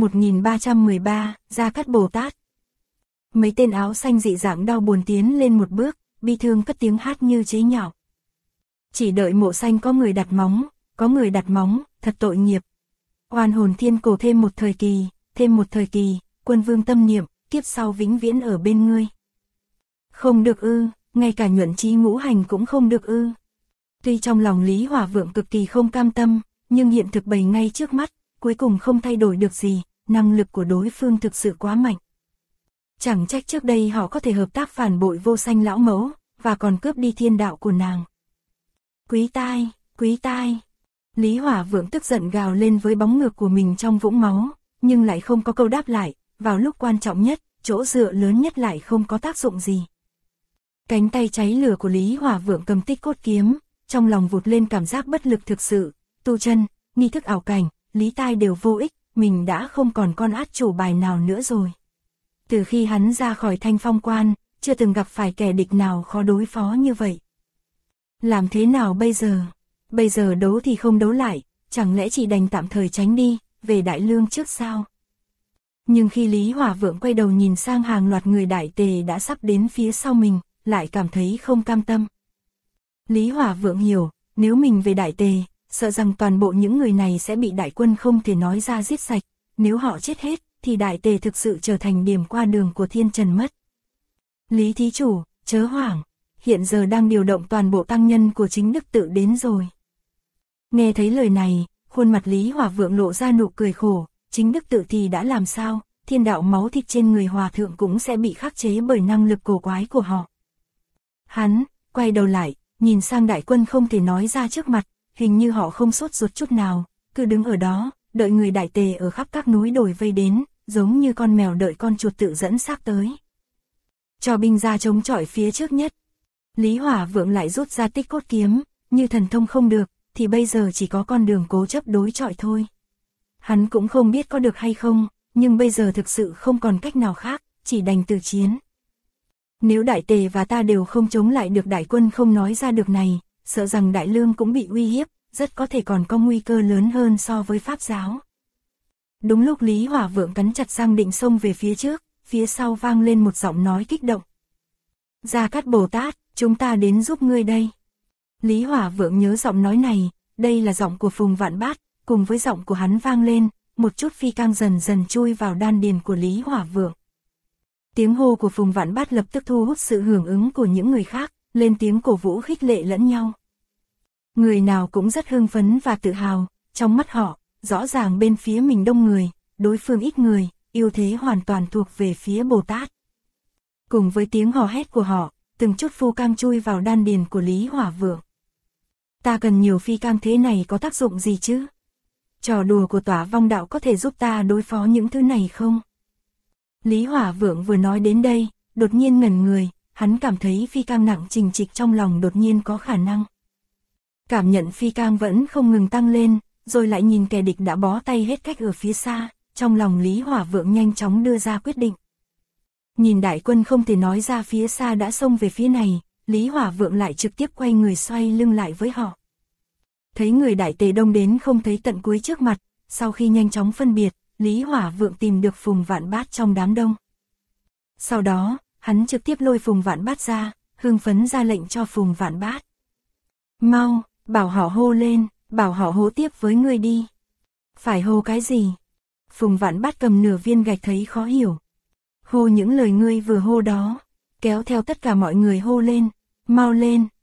1313, Gia Cát Bồ Tát. Mấy tên áo xanh dị dạng đau buồn tiến lên một bước, bi thương cất tiếng hát như chế nhạo. Chỉ đợi mộ xanh có người đặt móng, thật tội nghiệp. Oan hồn thiên cổ thêm một thời kỳ, quân vương tâm niệm, kiếp sau vĩnh viễn ở bên ngươi. Không được ư, ngay cả nhuận chí ngũ hành cũng không được ư. Tuy trong lòng Lý Hỏa Vượng cực kỳ không cam tâm, nhưng hiện thực bày ngay trước mắt, cuối cùng không thay đổi được gì, năng lực của đối phương thực sự quá mạnh. Chẳng trách trước đây họ có thể hợp tác phản bội Vô Sanh lão mẫu, và còn cướp đi thiên đạo của nàng. Quý tai. Lý Hỏa Vượng tức giận gào lên với bóng ngược của mình trong vũng máu, nhưng lại không có câu đáp lại, vào lúc quan trọng nhất, chỗ dựa lớn nhất lại không có tác dụng gì. Cánh tay cháy lửa của Lý Hỏa Vượng cầm Tích Cốt kiếm, trong lòng vụt lên cảm giác bất lực thực sự, tu chân, nghi thức ảo cảnh, lý tai đều vô ích, mình đã không còn con át chủ bài nào nữa rồi. Từ khi hắn ra khỏi Thanh Phong Quan, chưa từng gặp phải kẻ địch nào khó đối phó như vậy. Làm thế nào bây giờ? Bây giờ đấu thì không đấu lại, chẳng lẽ chỉ đành tạm thời tránh đi, về Đại Lương trước sao? Nhưng khi Lý Hỏa Vượng quay đầu nhìn sang hàng loạt người Đại Tề đã sắp đến phía sau mình, lại cảm thấy không cam tâm. Lý Hỏa Vượng hiểu, nếu mình về Đại Tề, sợ rằng toàn bộ những người này sẽ bị đại quân không thể nói ra giết sạch, nếu họ chết hết, thì Đại Tề thực sự trở thành điểm qua đường của thiên trần mất. Lý thí chủ, chớ hoảng, hiện giờ đang điều động toàn bộ tăng nhân của Chính Đức Tự đến rồi. Nghe thấy lời này, khuôn mặt Lý Hỏa Vượng lộ ra nụ cười khổ, Chính Đức Tự thì đã làm sao, thiên đạo máu thịt trên người hòa thượng cũng sẽ bị khắc chế bởi năng lực cổ quái của họ. Hắn, quay đầu lại, nhìn sang đại quân không thể nói ra trước mặt, hình như họ không sốt ruột chút nào, cứ đứng ở đó, đợi người Đại Tề ở khắp các núi đồi vây đến, giống như con mèo đợi con chuột tự dẫn xác tới. Cho binh ra chống chọi phía trước nhất. Lý Hỏa Vượng lại rút ra Tích Cốt kiếm, như thần thông không được, thì bây giờ chỉ có con đường cố chấp đối chọi thôi. Hắn cũng không biết có được hay không, nhưng bây giờ thực sự không còn cách nào khác, chỉ đành từ chiến. Nếu Đại Tề và ta đều không chống lại được đại quân không nói ra được này, sợ rằng Đại Lương cũng bị uy hiếp, rất có thể còn có nguy cơ lớn hơn so với Pháp giáo. Đúng lúc Lý Hỏa Vượng cắn chặt răng định xông về phía trước, phía sau vang lên một giọng nói kích động. Gia Cát Bồ Tát, chúng ta đến giúp ngươi đây. Lý Hỏa Vượng nhớ giọng nói này, đây là giọng của Phùng Vạn Bát, cùng với giọng của hắn vang lên, một chút phi cang dần dần chui vào đan điền của Lý Hỏa Vượng. Tiếng hô của Phùng Vạn Bát lập tức thu hút sự hưởng ứng của những người khác, lên tiếng cổ vũ khích lệ lẫn nhau. Người nào cũng rất hưng phấn và tự hào, trong mắt họ, rõ ràng bên phía mình đông người, đối phương ít người, ưu thế hoàn toàn thuộc về phía Bồ Tát. Cùng với tiếng hò hét của họ, từng chút phu cang chui vào đan điền của Lý Hỏa Vượng. Ta cần nhiều phi cang thế này có tác dụng gì chứ? Trò đùa của Tỏa Vong Đạo có thể giúp ta đối phó những thứ này không? Lý Hỏa Vượng vừa nói đến đây, đột nhiên ngẩn người, hắn cảm thấy phi cang nặng trình trịch trong lòng đột nhiên có khả năng. Cảm nhận phi cang vẫn không ngừng tăng lên, rồi lại nhìn kẻ địch đã bó tay hết cách ở phía xa, trong lòng Lý Hỏa Vượng nhanh chóng đưa ra quyết định. Nhìn đại quân không thể nói ra phía xa đã xông về phía này, Lý Hỏa Vượng lại trực tiếp quay người xoay lưng lại với họ. Thấy người đại tề đông đến không thấy tận cuối trước mặt, sau khi nhanh chóng phân biệt, Lý Hỏa Vượng tìm được Phùng Vạn Bát trong đám đông. Sau đó, hắn trực tiếp lôi Phùng Vạn Bát ra, hưng phấn ra lệnh cho Phùng Vạn Bát. Mau, bảo họ hô lên, bảo họ hô tiếp với ngươi đi. Phải hô cái gì? Phùng Vạn Bát cầm nửa viên gạch thấy khó hiểu. Hô những lời ngươi vừa hô đó, kéo theo tất cả mọi người hô lên, mau lên,